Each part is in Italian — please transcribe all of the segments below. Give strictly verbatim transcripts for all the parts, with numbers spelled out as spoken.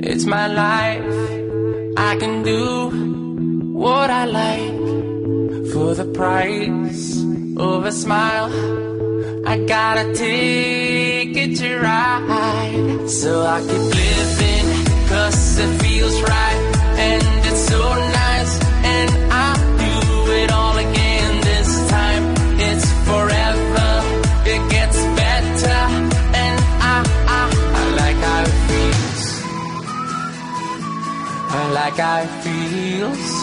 It's my life. I can do what I like for the price of a smile. I got a ticket to ride, so I keep living, cause it feels right, and it's so nice, and I'll do it all again this time. It's forever, it gets better, and I, I, I like how it feels. I like how it feels.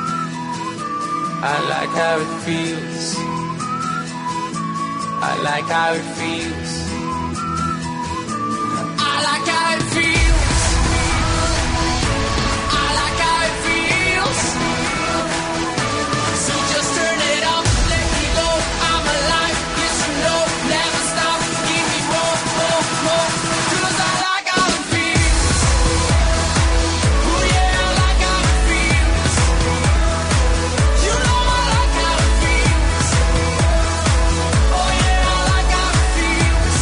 I like how it feels. I like how it feels. I like how it feels. I like how it feels. So just turn it up, let me go. I'm alive, yes you know, never stop. Give me more, more, more. Cause I like how it feels. Oh yeah, I like how it feels. You know I like how it feels. Oh yeah, I like how it feels.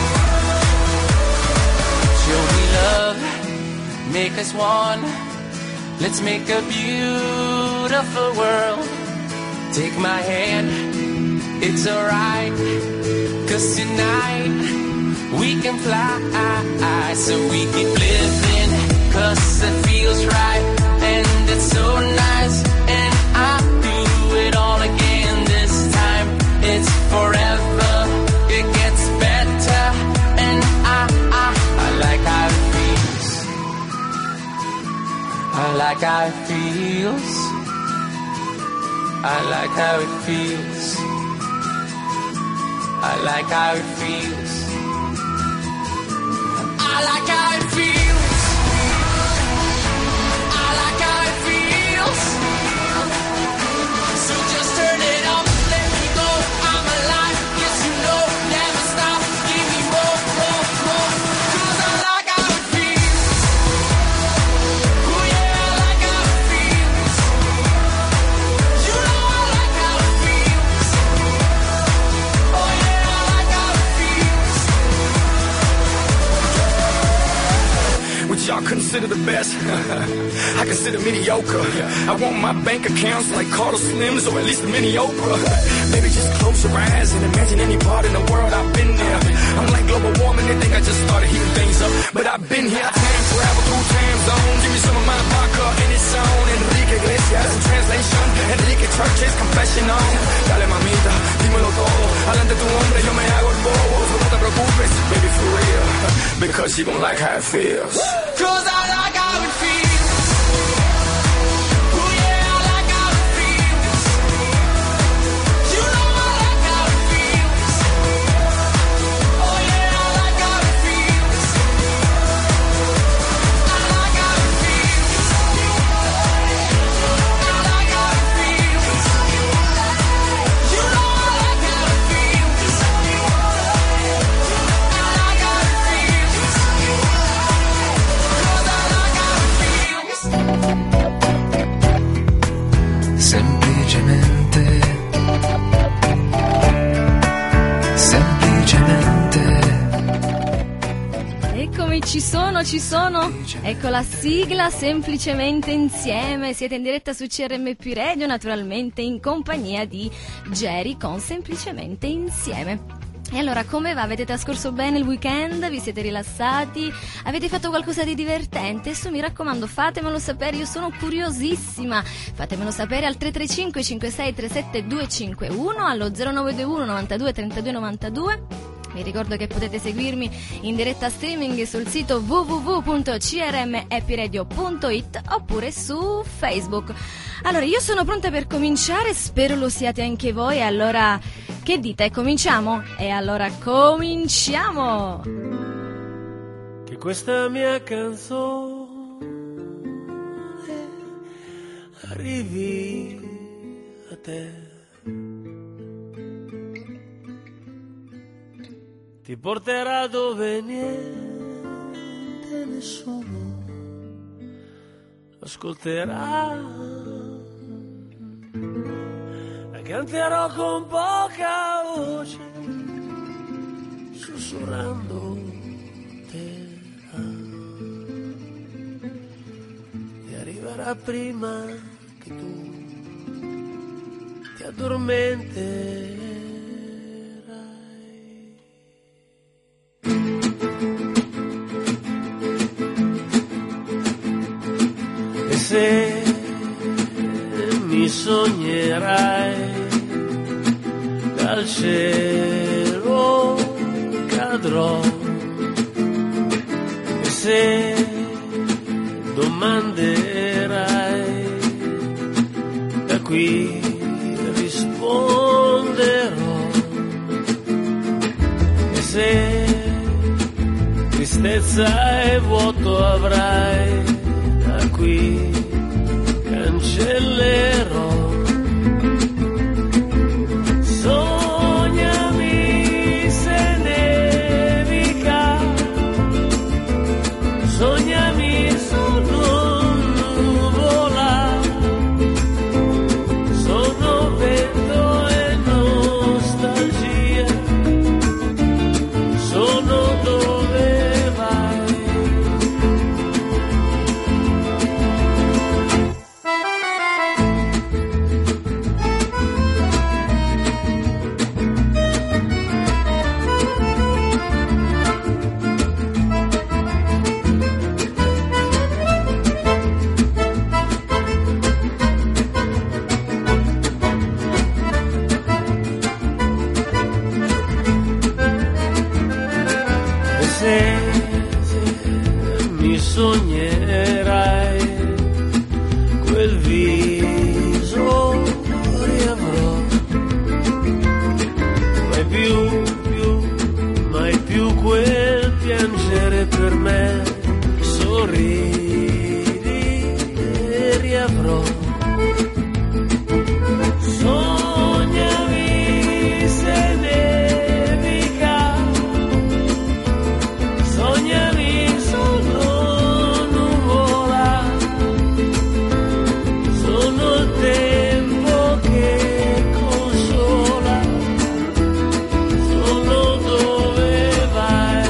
Show me love, make us one. Let's make a beautiful world. Take my hand, it's alright, cause tonight we can fly. So we keep living, cause it feels right, and it's so nice, and I'll do it all again this time. It's forever, it gets better, and I, I, I like how it feels. I like how it feels. I like how it feels. I like how it feels. I like how it feels. I like how it feels. So just turn it up, let me go. I'm alive, yes you know, never stop. Give me more, more, more. Cause I like how it feels. Oh yeah, I like how it feels. You know I like how it feels. Oh yeah, I like how it feels. Which y'all consider the best? I consider mediocre. I want my bank accounts like Carter Slims or at least a mini Oprah. Maybe just close your eyes and imagine any part in the world I've been there. I'm like global warming, they think I just started heating things up, but I've been here. I time travel through time zones. Give me some of my vodka and it's on. Enrique Iglesias in translation, Enrique Church's confession on. Dale mamita, dímelo todo. Adelante tu hombre, yo me hago el bobo. So no te preocupes, baby, for real, because you gon' like how it feels. Cause I like how it feels. Oh yeah, I like how it feels. You know I like how it feels. Oh yeah, I like how it feels. I like how it feels. I like how it feels. You know I like how it feels. I like how it feels. Cause I like how it feels. Semplicemente, semplicemente. Eccomi, ci sono, ci sono. Ecco la sigla, semplicemente insieme. Siete in diretta su C R M P Radio, naturalmente in compagnia di Jerry con Semplicemente Insieme. E allora, come va? Avete trascorso bene il weekend? Vi siete rilassati? Avete fatto qualcosa di divertente? Adesso mi raccomando, fatemelo sapere, io sono curiosissima. Fatemelo sapere al tre tre cinque cinque sei tre sette due cinque uno, allo zero nove due uno novantadue trentadue novantadue. Vi ricordo che potete seguirmi in diretta streaming sul sito w w w punto c r m happy radio punto i t oppure su Facebook. Allora, io sono pronta per cominciare, spero lo siate anche voi. Allora, che dite? Cominciamo? E allora cominciamo! Che questa mia canzone arrivi a te. Ti porterà dove niente, nessuno ascolterà. La canterò con poca voce, sussurrando te. sarà prima che tu ti addormenterai. E se mi sognerai, dal cielo cadrò. E se domanderai, da qui risponderò. E se tristezza e vuoto avrai, da qui cancellerò. Sognami se nevica, sognami sono nuvola, sono vento e nostalgia, sono dove vai. Mi sognerai, quel viso riavrò, mai più, più, mai più quel piangere per me, sorridi e riavrò. Sognami se nevica, sognami sono nuvola, sono il tempo che consola, sono dove vai.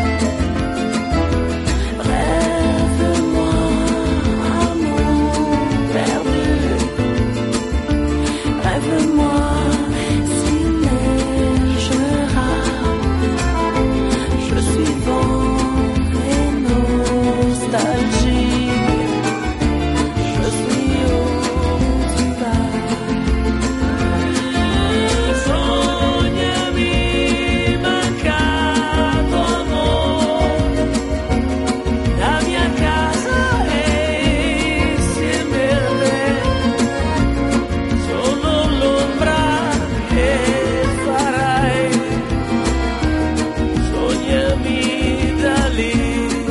Rêve-moi, amour perdu, rêve-moi s'il neigera, je suis vent et nostalgie, je suis où tu vas. Sognami mancato amore, la mia casa è insieme a te, sono l'ombra che farai. Sognami da lì,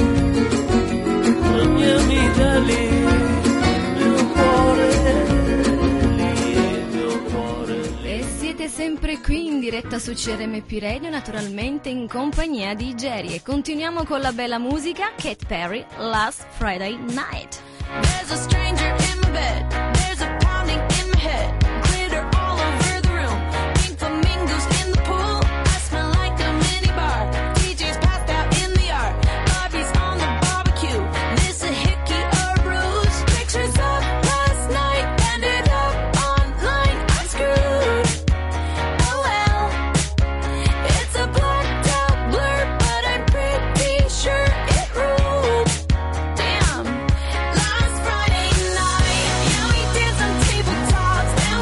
sognami da lì, mio cuore lì, mio cuore lì. E siete sempre qui in diretta su C R M P Radio, naturalmente in compagnia di Jerry. E continuiamo con la bella musica. Katy Perry, Last Friday Night. There's a stranger in my bed. There's a pounding in my head. Glitter all over the room. Pink flamingos in the pool. I smell like a mini bar. D J's passed out in the yard. Bobby's on the barbecue. This a hickey or ruse. Pictures of last night ended up online. I'm screwed. Oh well. It's a blacked out blur, but I'm pretty sure it ruled. Damn. Last Friday night, yeah, we did some tabletops, then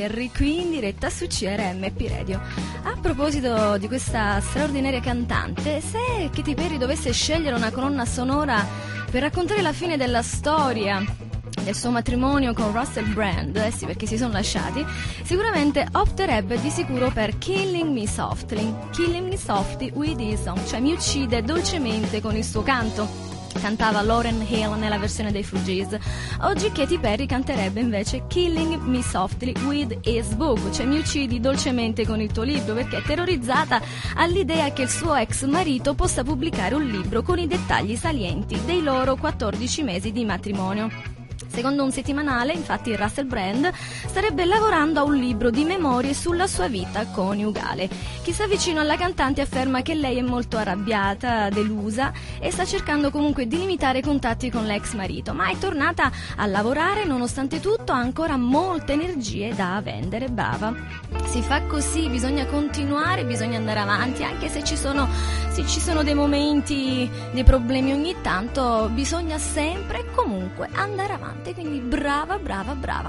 Perry qui in diretta su C R M P Radio. A proposito di questa straordinaria cantante, se Katy Perry dovesse scegliere una colonna sonora per raccontare la fine della storia del suo matrimonio con Russell Brand, eh sì, perché si sono lasciati, sicuramente opterebbe di sicuro per Killing Me Softly, Killing Me Softly with His Song, cioè mi uccide dolcemente con il suo canto. Cantava Lauryn Hill nella versione dei Fugees. Oggi Katy Perry canterebbe invece Killing Me Softly with His Book, cioè mi uccidi dolcemente con il tuo libro, perché è terrorizzata all'idea che il suo ex marito possa pubblicare un libro con i dettagli salienti dei loro quattordici mesi di matrimonio. Secondo un settimanale, infatti, Russell Brand starebbe lavorando a un libro di memorie sulla sua vita coniugale. Chi sta vicino alla cantante afferma che lei è molto arrabbiata, delusa e sta cercando comunque di limitare i contatti con l'ex marito, ma è tornata a lavorare, nonostante tutto ha ancora molte energie da vendere. Brava. Si fa così, bisogna continuare, bisogna andare avanti, anche se ci sono, se ci sono dei momenti, dei problemi ogni tanto, bisogna sempre e comunque andare avanti. Quindi brava, brava, brava.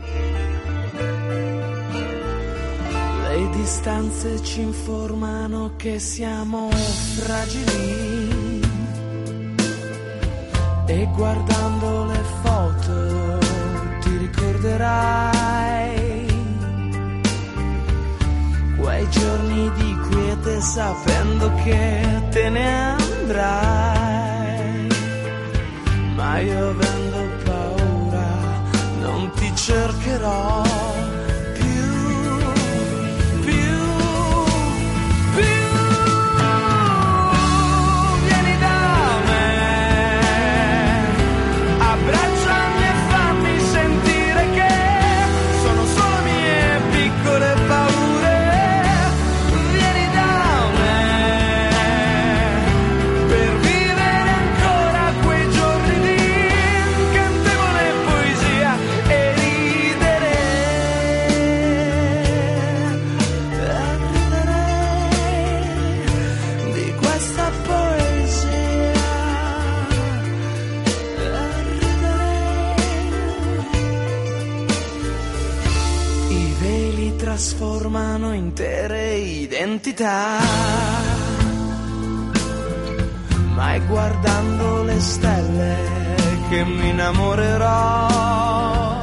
Le distanze ci informano che siamo fragili e guardando le foto ti ricorderai quei giorni di quiete sapendo che te ne andrai, ma io avendo paura non ti cercherò più, più, più. Vieni da me, abbracciami e fammi sentire che sono solo mie piccole paure. Vieni da me per vivere ancora quei giorni di incantevole poesia e ridere, e ridere di questa poesia, e ridere. I veli trasformano intere identità, ma è guardando le stelle che mi innamorerò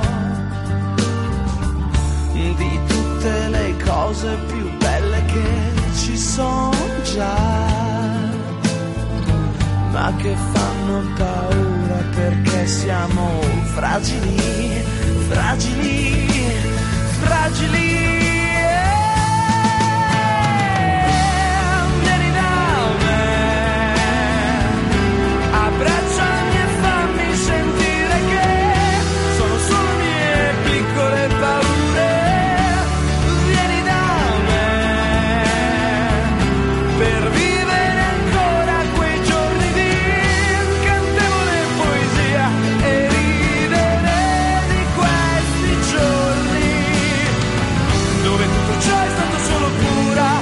di tutte le cose più belle che ci sono già, ma che fanno paura perché siamo fragili, fragili, fragili. Vieni da me, abbracciami e fammi sentire che sono solo mie piccole paure. Vieni da me per vivere ancora quei giorni di incantevole poesia e ridere di questi giorni dove tutto ciò è stato solo pura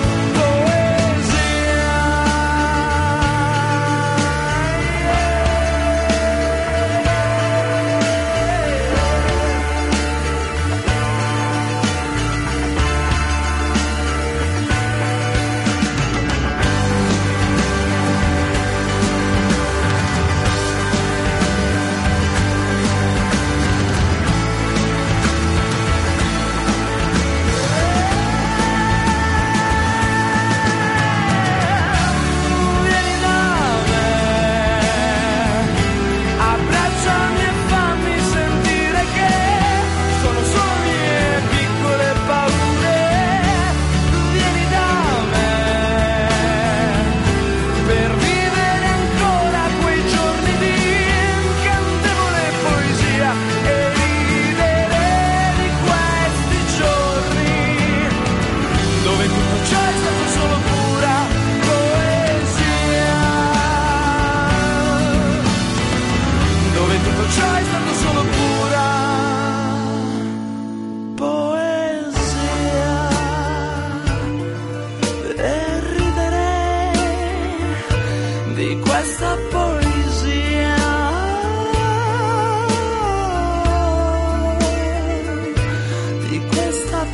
di questa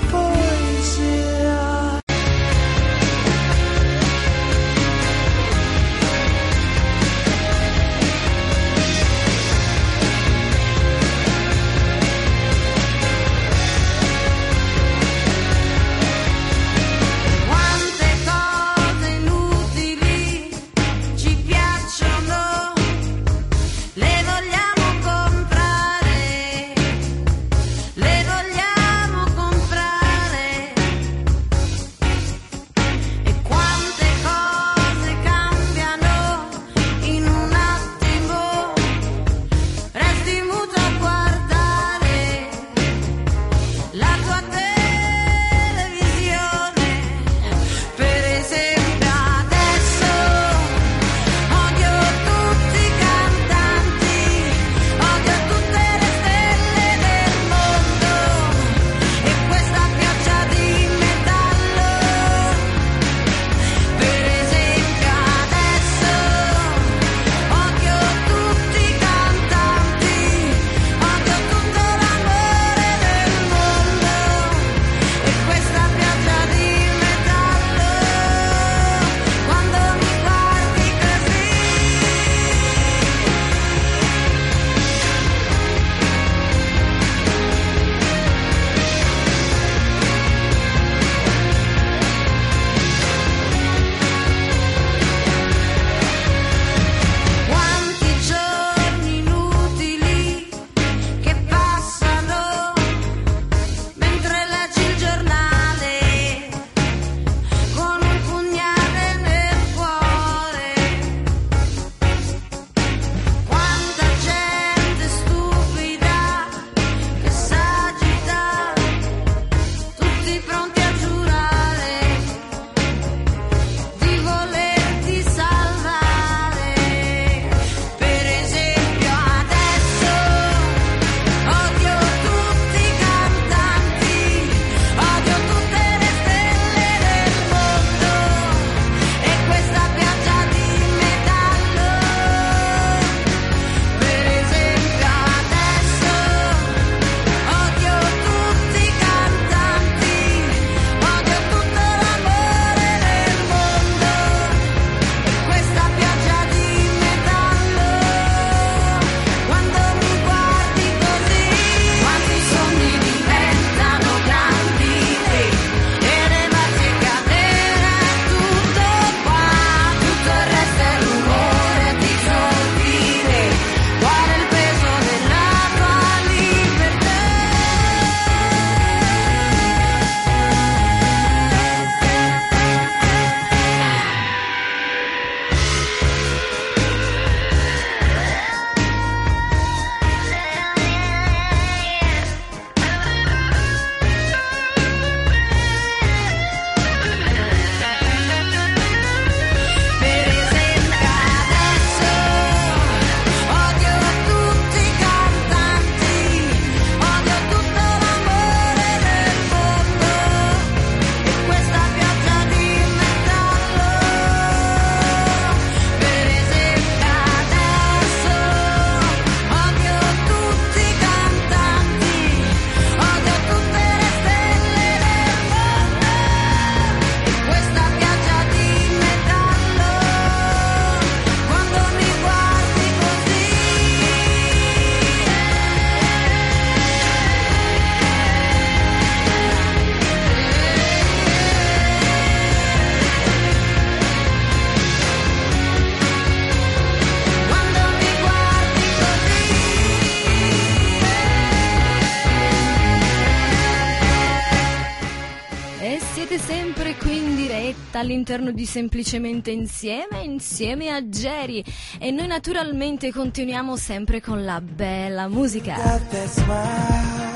all'interno di Semplicemente Insieme, insieme a Geri, e noi naturalmente continuiamo sempre con la bella musica. Got that smile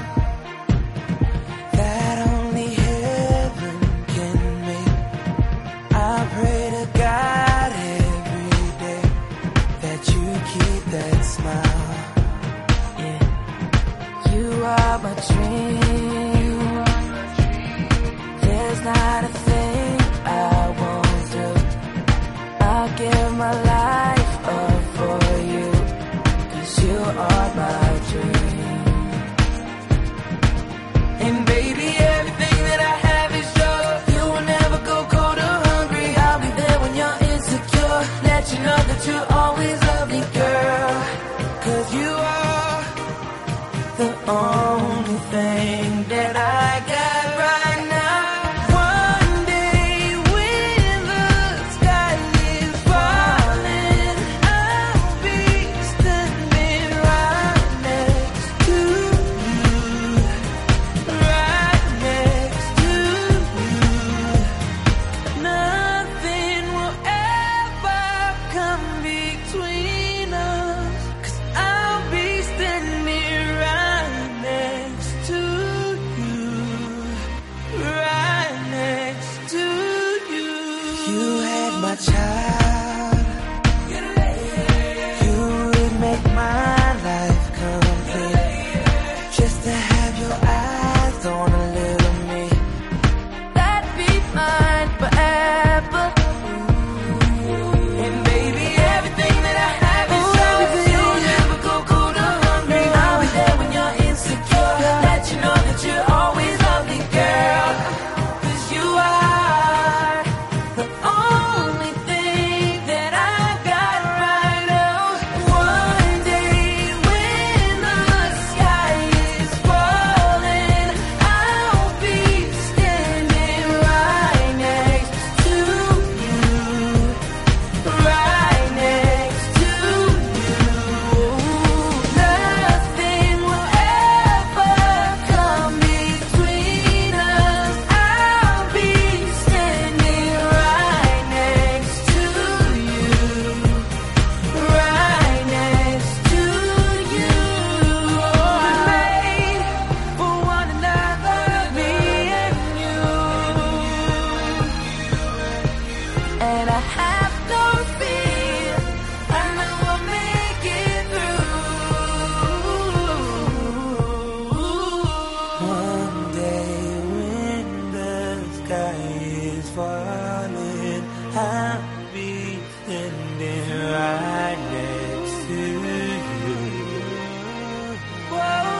that only heaven can make. I pray to God every day that you keep that smile. Yeah, you are my dream. There's not a thing I won't do. I'll give my life up for you, 'cause you are my dream. And baby, everything that I have is yours. You will never go cold or hungry. I'll be there when you're insecure. Let you know that you're always lovely, girl. 'Cause you are the only thing that I got right now. One day when the sky is falling, I'll be standing right next to you, right next to you. Nothing will ever come between us, 'cause I'll be standing right next to you, right next to you. You had my child, you would make my life complete. Just to have your eyes on a little me, that'd be mine forever. And baby, everything that I have is yours. You'll never go cold or hungry. I'll be there when you're insecure. Let you know that you're always lovely, girl. 'Cause you are the only thing that I got right now. One day when the sky is falling, I'll be standing right next to you, right next to you. Nothing will ever come between us. I'll be standing right next to you, right next to you. We're made for one another, me and you. And I have no fear, I know I'll make it through. One day when the sky is falling, I'll be standing right next to you. Whoa.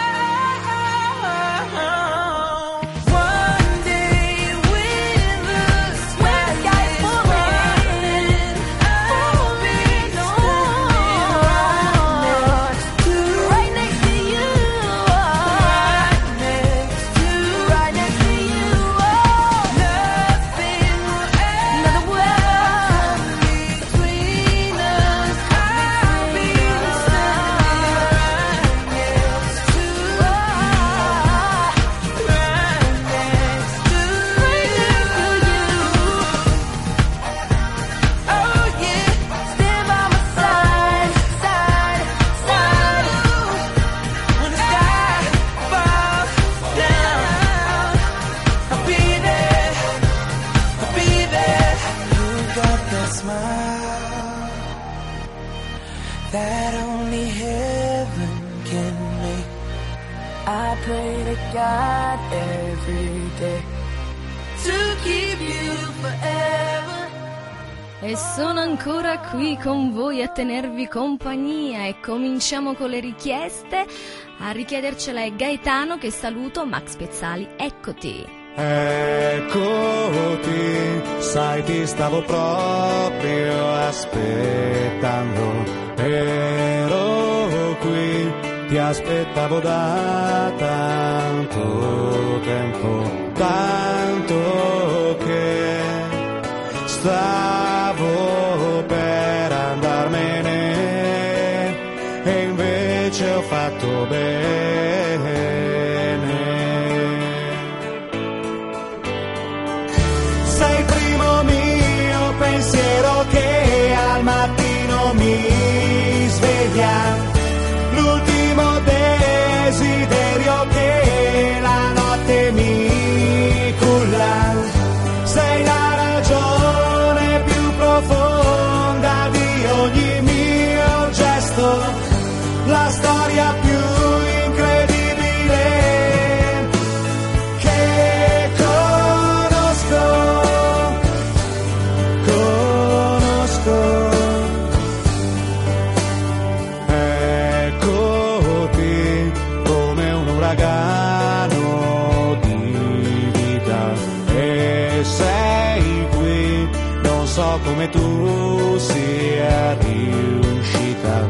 One day when the sky is falling, I'll be standing right next to you, right next to you, right next to you. Nothing will ever come between us. I'll be standing right next to you, right next to you. Oh yeah, stand by my side, side, side. When the sky falls down, I'll be there, I'll be there. You got that smile that only heaven can make. I pray to God every day to keep you forever. E sono ancora qui con voi a tenervi compagnia, e cominciamo con le richieste. A richiedercela è Gaetano, che saluto. Max Pezzali, eccoti. Eccoti, sai ti stavo proprio aspettando, ero qui, ti aspettavo da tanto tempo, tanto che stavo per andarmene e invece ho fatto bene. Sei prima so come tu sia riuscita a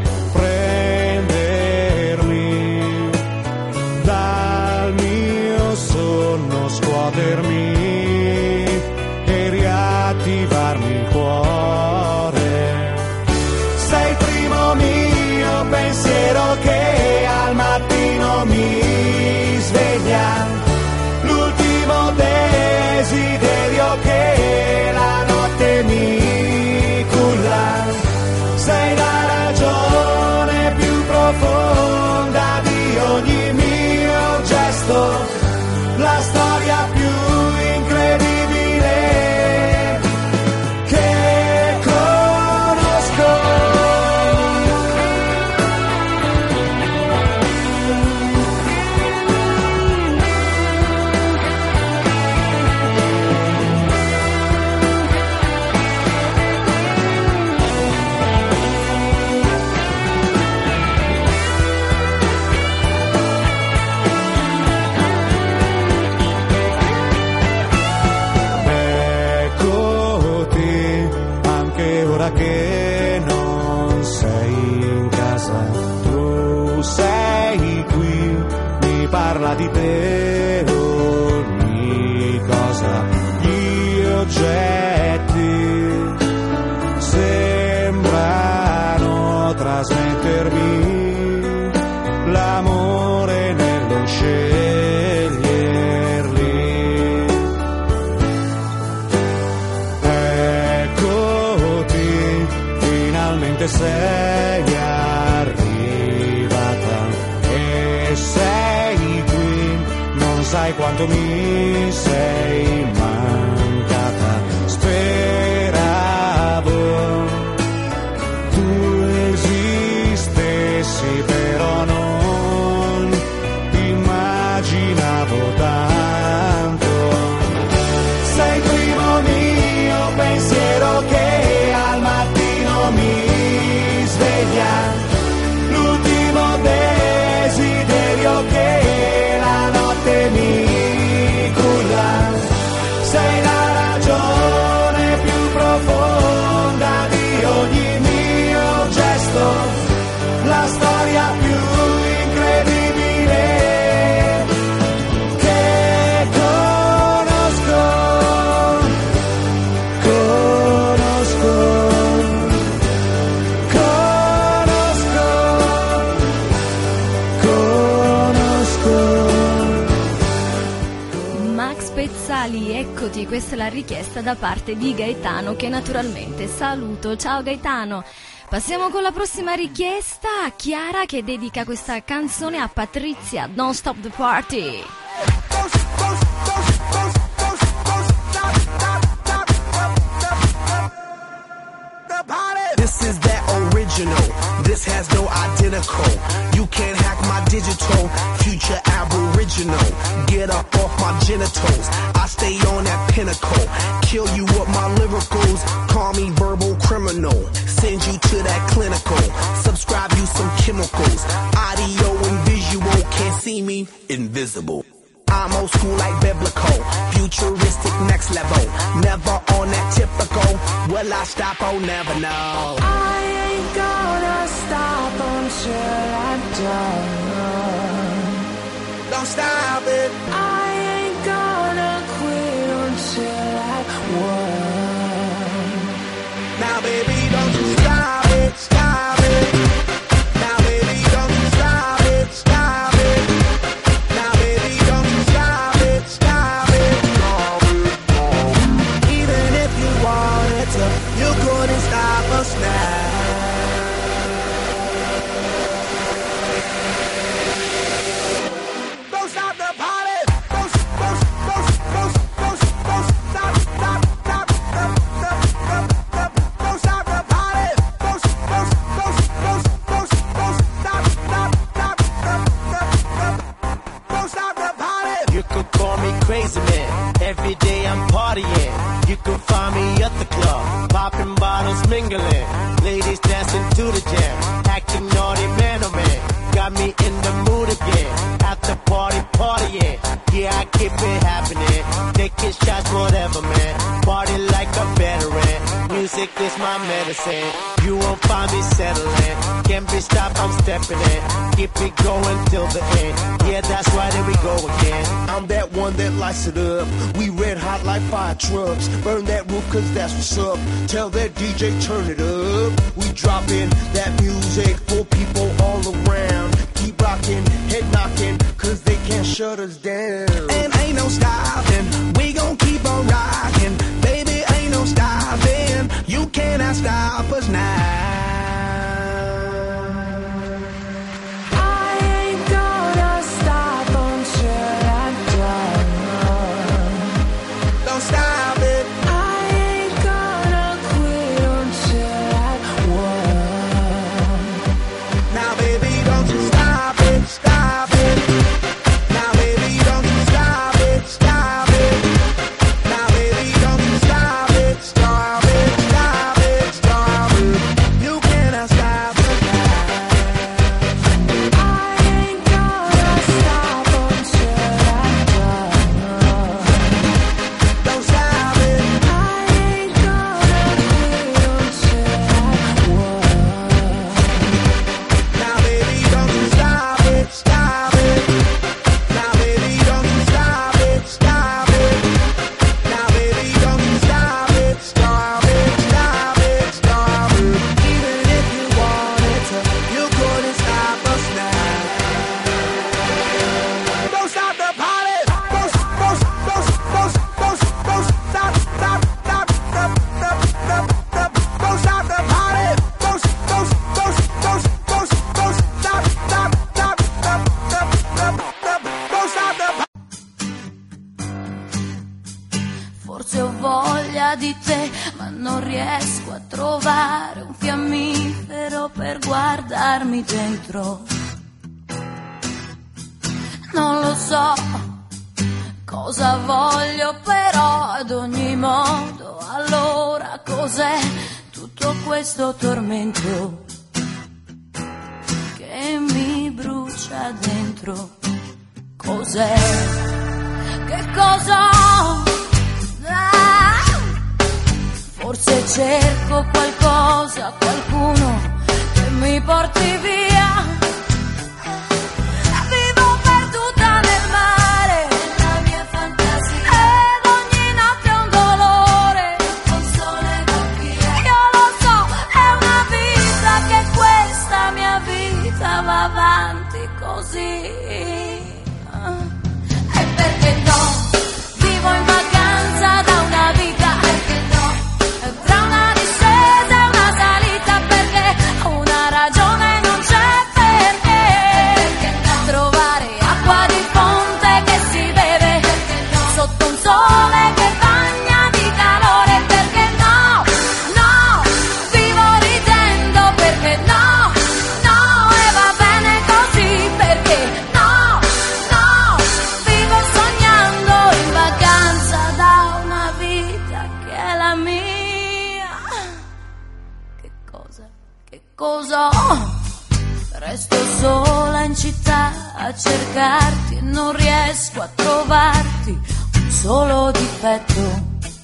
prendermi dal mio sonno, scuotermi e riattivarmi il cuore. Sei il primo mio pensiero che al mattino mi sveglia, l'ultimo desiderio che la notte mi culla. Sei la ragione più profonda di ogni mio gesto, la storia più incredibile che conosco. Eccoti, anche ora che non sei in casa, tu sei qui, mi parla di te ogni cosa. Gli oggetti sembrano trasmettermi l'amore nello sceglierli. Eccoti, finalmente sei arrivata e sei qui, non sai quanto mi sei mancata. Speravo tu esistessi, però non immaginavo tanto. Sei il primo mio pensiero che al mattino mi sveglia, l'ultimo desiderio che la notte mi culla. Sei la ragione più profonda di ogni mio gesto, la storia più incredibile che conosco. Conosco, conosco, conosco. Max Pezzali, eccoti, questa è la richiesta da parte di Gaetano, che naturalmente saluto. Ciao Gaetano. Passiamo con la prossima richiesta, Chiara che dedica questa canzone a Patrizia, Don't Stop the Party. This is that original. This has no identical. You can't hack my digital. Future aboriginal. Get up off my genitals. I stay on that pinnacle. Kill you with my lyricals. Call me verbal criminal. Send you to that clinical. Subscribe you some chemicals. Audio and visual. Can't see me. Invisible. I'm old school like biblical, futuristic next level, never on that typical, will I stop? Oh, never know. I ain't gonna stop until I'm done. Don't stop it. I ain't gonna quit until I won. Now baby, don't you stop it, stop it. Now baby, don't you stop it, stop it. Now baby, don't you stop it, stop it. Even if you wanted to, you couldn't stop us now. Don't stop the party. Don't, don't, don't, don't, don't, don't stop, stop, stop, stop, stop, stop, stop. Don't stop the party. Don't, don't, don't, don't, don't, don't stop, stop, stop, stop, stop, stop. Don't stop the party. You could call me crazy man. Every day I'm partying. You can find me at the club, popping bottles, mingling. Ladies dancing to the jam, acting naughty man oh man. Got me in the mood again. At the party, partying. Yeah, I keep it happening. Taking shots, whatever man. Party like a veteran. music is my medicine. You won't find me settling. Can't be stopped, I'm stepping in. Keep it going till the end. Yeah, that's right, here we go again. I'm that one that lights it up. We red hot like fire trucks. Burn that roof cause that's what's up. Tell that D J turn it up. We drop in that music for people all around. Keep rocking, head knocking, cause they can't shut us down. And ain't no stopping, we gon' keep on rocking. Baby, ain't no stopping, you cannot stop us now. Stop it. I ain't gonna quit until I won. Now baby, don't you stop it, stop it. Now baby, don't you stop it, stop it. Now baby, don't you stop it, stop it, stop it, stop it. You cannot stop it now. I ain't gonna stop until I won. Don't stop it. I ain't gonna quit until I won. Now baby, don't you stop it, stop it. Now baby, don't you stop it, stop it. Now baby, don't you stop it, stop it, stop it, stop it. Even if you wanted to, you couldn't stop us now. Don't stop the party. Don't, don't, don't, don't, don't, don't stop, stop, stop, stop, stop, stop, stop. Don't stop the party. Don't, don't, don't, don't, don't, don't stop, stop, stop, stop, stop, stop, stop. Don't stop the party. Forse ho voglia di te, ma non riesco a trovare un fiammifero per guardarmi dentro. Non lo so cosa voglio, però ad ogni modo, allora cos'è tutto questo tormento che mi brucia dentro? Cos'è? Che cosa ho? Ah! Forse cerco qualcosa, qualcuno che mi porti via. Vivo perduta nel mare, nella mia fantasia, ed ogni notte è un dolore, con sole bocchie. Io lo so, è una vita che questa mia vita va avanti così. E perché no? Vivo in vacanza da una vita, perché no? Tra una discesa e una salita, perché una ragione non c'è, perché, perché no? Trovare acqua di fonte che si beve, perché no? Sotto un sole che bagna di calore, perché no? No, vivo ridendo, perché no? No, e va bene così, perché no? No, vivo sognando in vacanza da una vita che è la mia. Che cosa, che cosa ho? Resto sola in città a cercarti e non riesco a trovarti un solo difetto.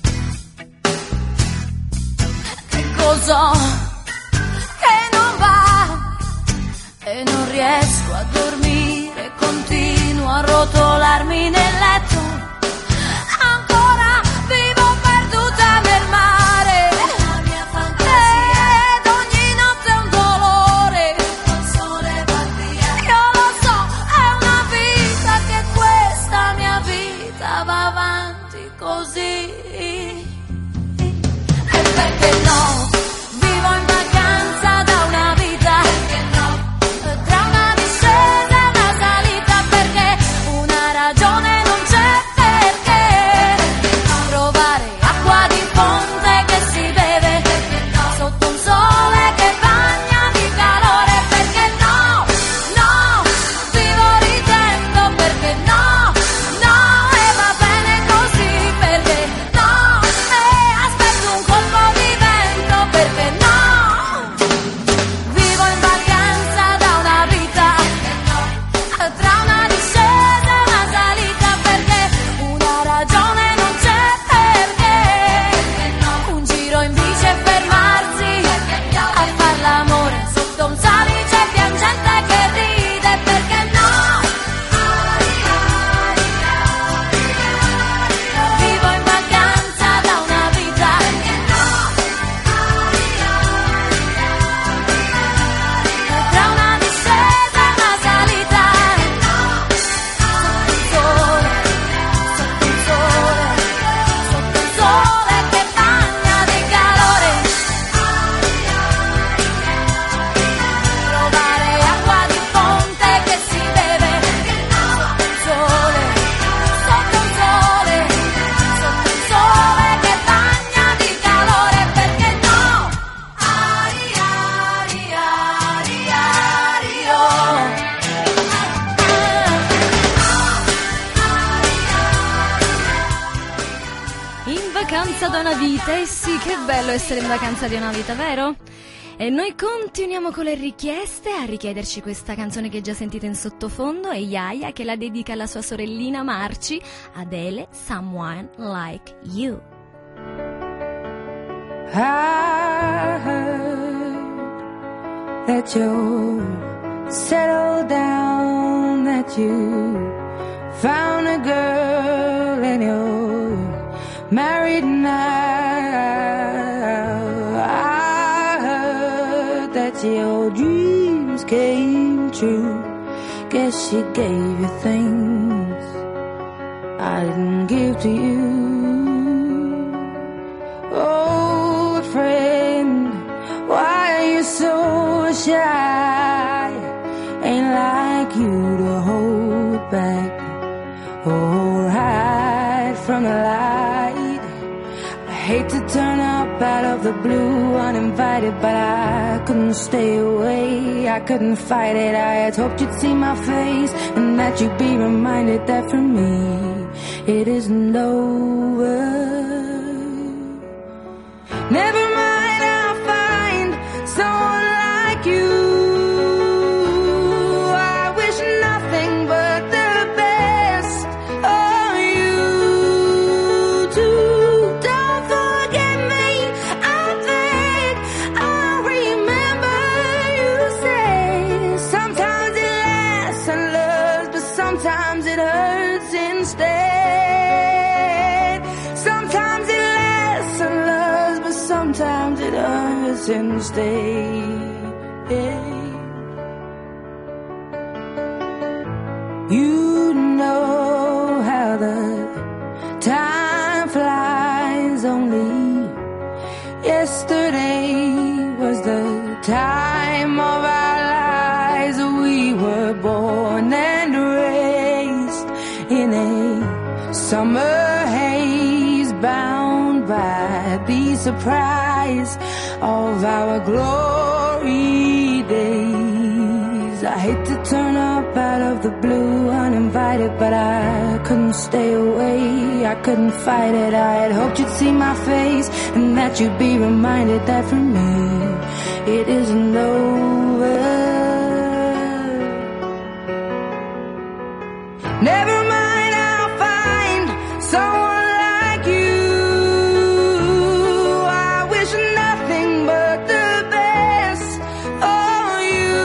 Che cos'ho che non va? E non riesco a dormire, continuo a rotolarmi nel letto. Ancora vivo perduta nel mare, nella mia fantasia, ed ogni notte è un dolore, con sole bocchie. Io lo so, è una vita che questa mia vita va avanti così. E perché no? Vivo in vacanza da una vita, perché no? Tra una discesa e una salita, perché una ragione non c'è. una vita, e sì, che bello essere in vacanza di una vita, vero? E noi continuiamo con le richieste, a richiederci questa canzone che già sentite in sottofondo, è Yaya che la dedica alla sua sorellina Marci, Adele, Someone Like You. I heard that you're settled down, that you found a girl and you're married now. I heard that your dreams came true. Guess she gave you things I didn't give to you. Oh, friend, why are you so shy? Ain't like you to hold back or hide from the light. I hate to turn up out of the blue uninvited, but I couldn't stay away, I couldn't fight it. I had hoped you'd see my face and that you'd be reminded that for me it isn't over. Never mind, I'll find someone like you. I wish nothing but the best of you too. Don't forget me, I think I remember you say sometimes it lasts and loves, but sometimes it hurts instead. Sometimes it lasts and loves, but sometimes it hurts instead. You know how the time flies. Only yesterday was the time of our lives. We were born and raised in a summer haze, bound by the surprise of our glory days. I hate to turn up out of the blue uninvited, but I couldn't stay away, I couldn't fight it. I had hoped you'd see my face and that you'd be reminded that for me it isn't over. Never mind, I'll find someone like you. I wish nothing but the best for you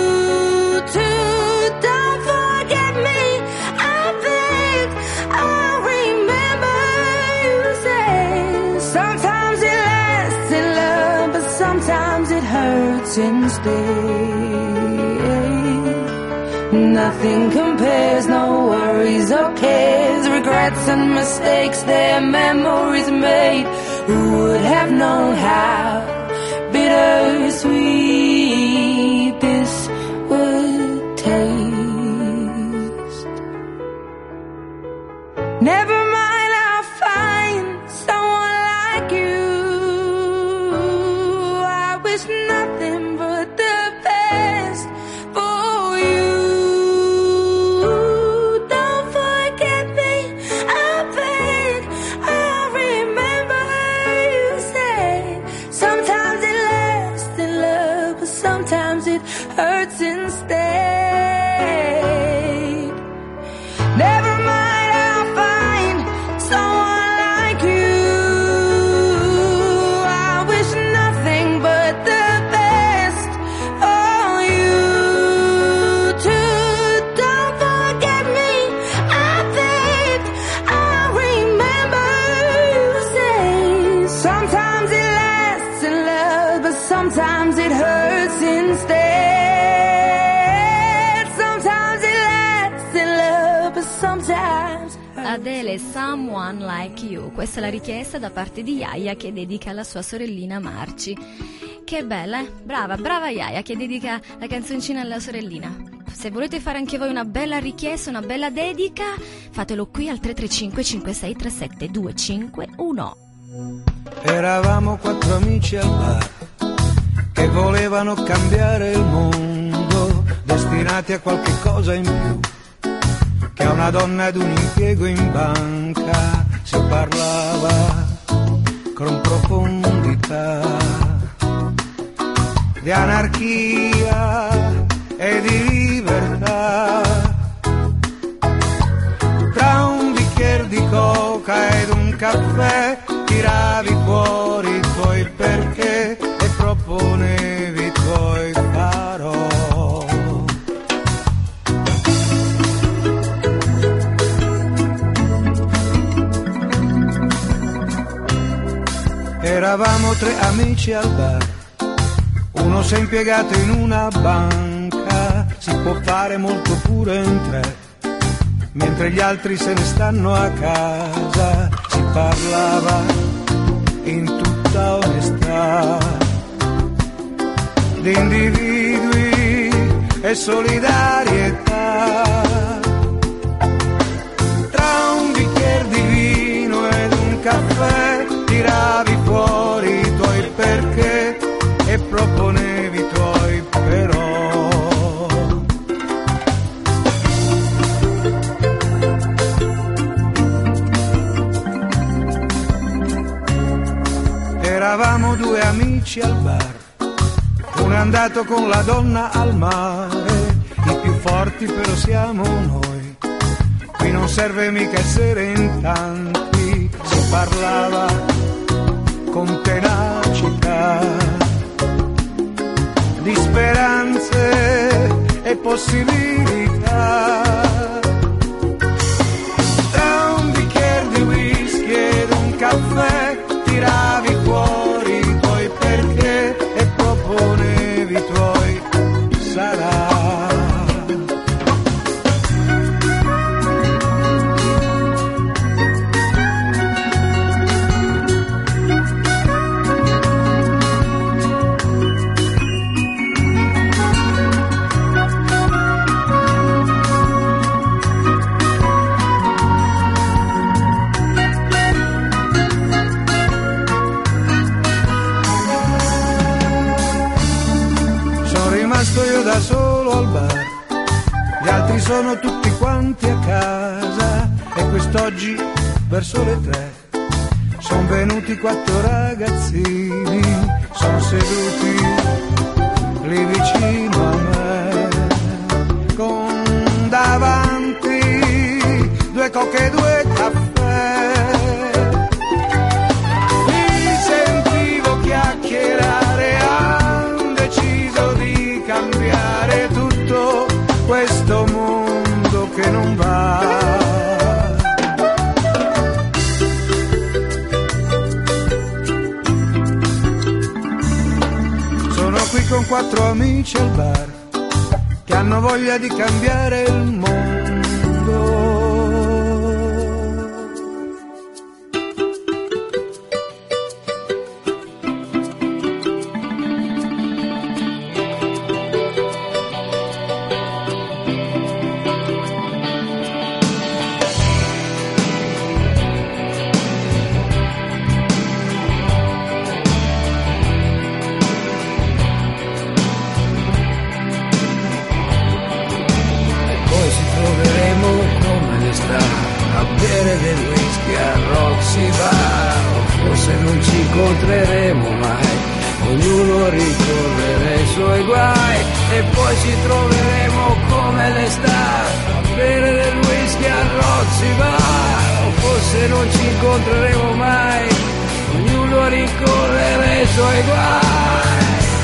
too. Don't forget me, I think I remember you say sometimes it lasts in love, but sometimes it hurts instead. Nothing compares, no worries or cares, regrets and mistakes, their memories made. Who would have known how bittersweet this would taste? Never mind, I'll find someone like you. I wish nothing but the best for you. Don't forget me, I think I remember you say sometimes it lasts in love, but sometimes it hurts instead. Never mind, I'll find someone like you. I wish nothing but the best for you too. Don't forget me, I think I remember you say sometimes it lasts in love, but sometimes it hurts instead. Sometimes it lasts in love, but sometimes Adele, Someone Like You. Questa è la richiesta da parte di Yaya che dedica alla sua sorellina Marci. Che bella, eh? Brava, brava Yaya che dedica la canzoncina alla sorellina. Se volete fare anche voi una bella richiesta, una bella dedica, fatelo qui al tre tre cinque cinque sei tre sette due cinque uno. Eravamo quattro amici al bar che volevano cambiare il mondo, destinati a qualche cosa in più che a una donna ed un impiego in banca. Si parlava con profondità di anarchia e di libertà. Tra un bicchiere di coca ed un caffè tiravi fuori i tuoi perché e proponevi i tuoi farò. Eravamo tre amici al bar, uno si è impiegato in una banca, si può fare molto pure in tre, mentre gli altri se ne stanno a casa, si parlava in tutta onestà di individui e solidarietà. Tra un bicchiere di vino ed un caffè tiravi fuori i tuoi perché e proponevi i tuoi però. Eravamo due amici al bar, uno è andato con la donna al mare, i più forti però siamo noi, qui non serve mica essere in tanti, si parlava con tenacità di speranze e possibilità. Tra un bicchiere di whisky ed un caffè tiravi fuori i tuoi perché e proponevi i tuoi sarà. Io da solo al bar, gli altri sono tutti quanti a casa e quest'oggi verso le tre son venuti quattro ragazzini, sono seduti lì vicino a me, con davanti due coche e due caffè. Li sentivo chiacchierare, han deciso di cambiare tutto questo mondo che non va. Sono qui con quattro amici al bar che hanno voglia di cambiare il mondo. A bere del whisky a Roxy Bar, o forse non ci incontreremo mai, ognuno ricorrerà ai suoi guai e poi ci troveremo come le star a bere del whisky a Roxy Bar, o forse non ci incontreremo mai, ognuno ricorrerà ai suoi guai.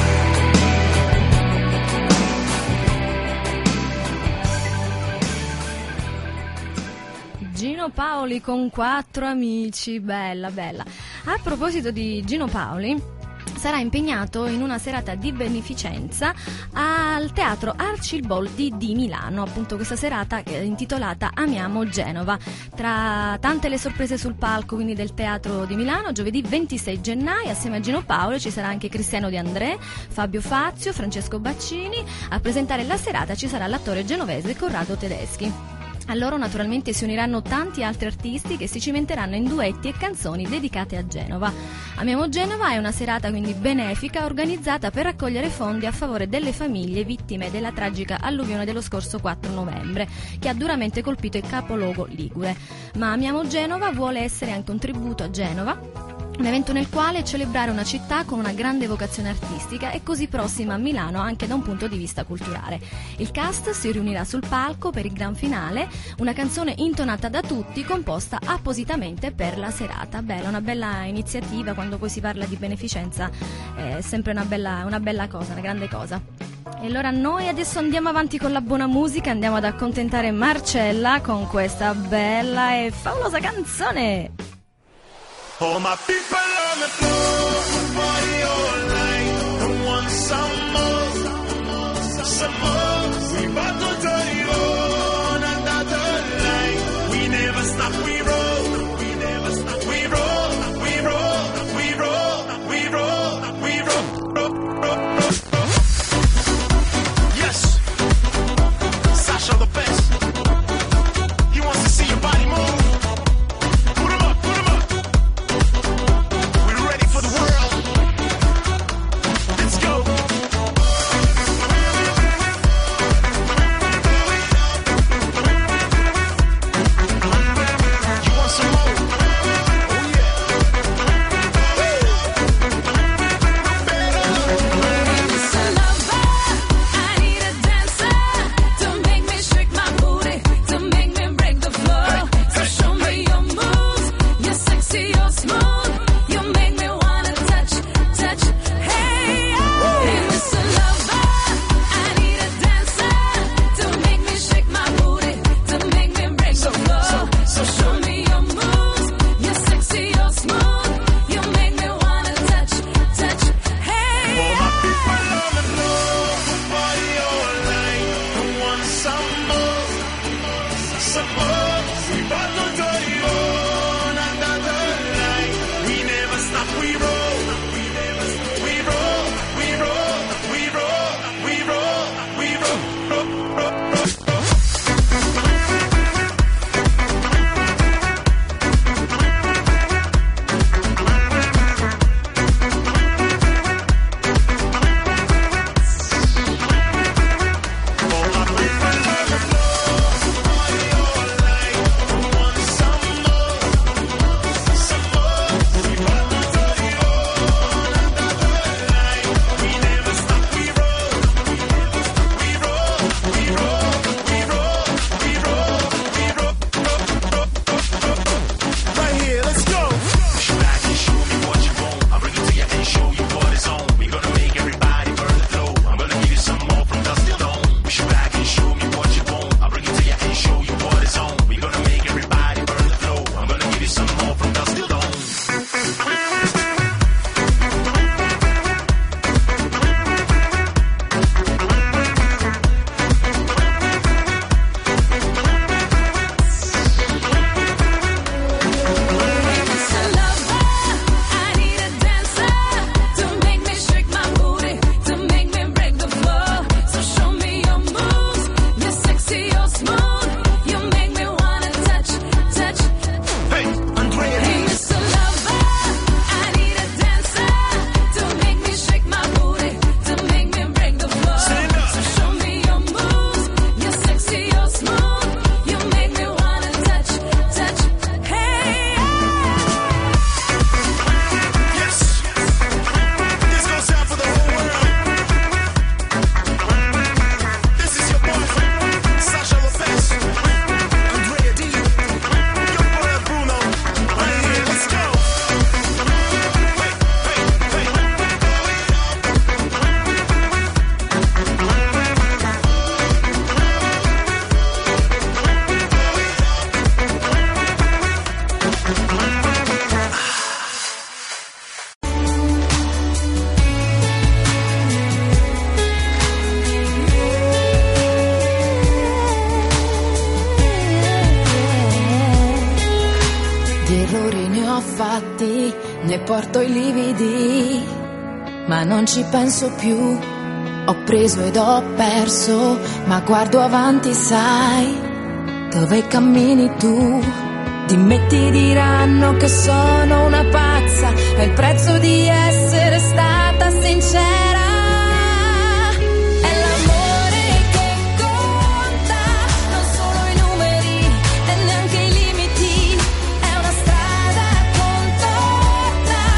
Gino Paoli con quattro amici, bella bella. A proposito di Gino Paoli, sarà impegnato in una serata di beneficenza al Teatro Arciboldi di Milano, appunto questa serata che è intitolata Amiamo Genova. Tra tante le sorprese sul palco quindi del Teatro di Milano, giovedì ventisei gennaio assieme a Gino Paoli ci sarà anche Cristiano De André, Fabio Fazio, Francesco Baccini. A presentare la serata ci sarà l'attore genovese Corrado Tedeschi. A loro naturalmente si uniranno tanti altri artisti che si cimenteranno in duetti e canzoni dedicate a Genova. Amiamo Genova è una serata quindi benefica organizzata per raccogliere fondi a favore delle famiglie vittime della tragica alluvione dello scorso quattro novembre, che ha duramente colpito il capoluogo ligure. Ma Amiamo Genova vuole essere anche un tributo a Genova Un evento nel quale celebrare una città con una grande vocazione artistica e così prossima a Milano anche da un punto di vista culturale. Il cast si riunirà sul palco per il gran finale, una canzone intonata da tutti, composta appositamente per la serata. Bella, una bella iniziativa, quando poi si parla di beneficenza è sempre una bella, una bella cosa, una grande cosa. E allora noi adesso andiamo avanti con la buona musica, andiamo ad accontentare Marcella con questa bella e favolosa canzone. All my people on the floor, party all night, don't want some more, some more. We about to turn it on another night. We never stop, we roll, we never stop, we roll, we roll, we roll, we roll, we roll, roll, roll, roll, roll. Yes, Sasha the best. He wants to see your body move. ne porto i lividi, ma non ci penso più. Ho preso ed ho perso, ma guardo avanti, sai, dove cammini tu? Di me ti diranno che sono una pazza, è il prezzo di essere stata sincera. È l'amore che conta, non solo i numeri e neanche i limiti. È una strada contorta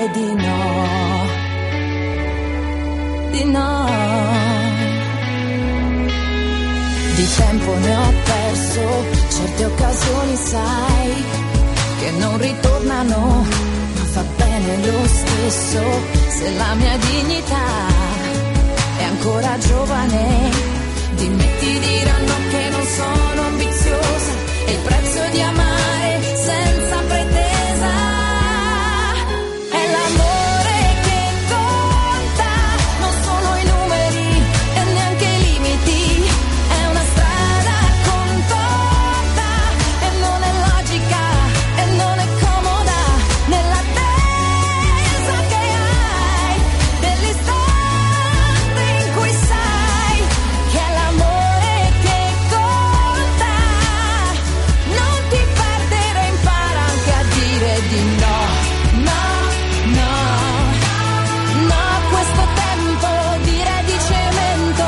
dire di no, di no. Di tempo ne ho perso, certe occasioni sai che non ritornano, ma fa bene lo stesso se la mia dignità è ancora giovane. Di me ti diranno che non sono ambiziosa, e il prezzo di amare senza pretesa è l'amore che conta, non sono i numeri e neanche i limiti, è una strada contorta e non è logica e non è comoda nell'attesa che hai dell'istante in cui sai che è l'amore che conta. Non ti perdere, impara anche a dire di no, no, no, no, questo tempo direi di cemento,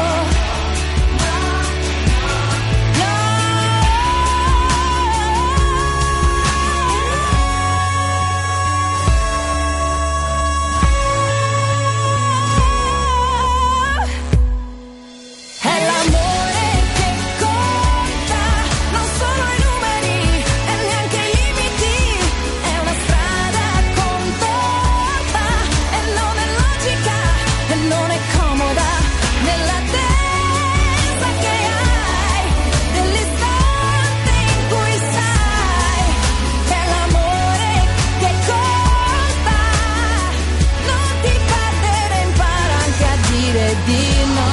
è l'amore che conta, non sono i numeri e neanche i limiti, è una strada contorta e non è logica e non è comoda nell'attesa che hai dell'istante in cui sai che è l'amore che conta. Non ti perdere, impara anche a dire di no.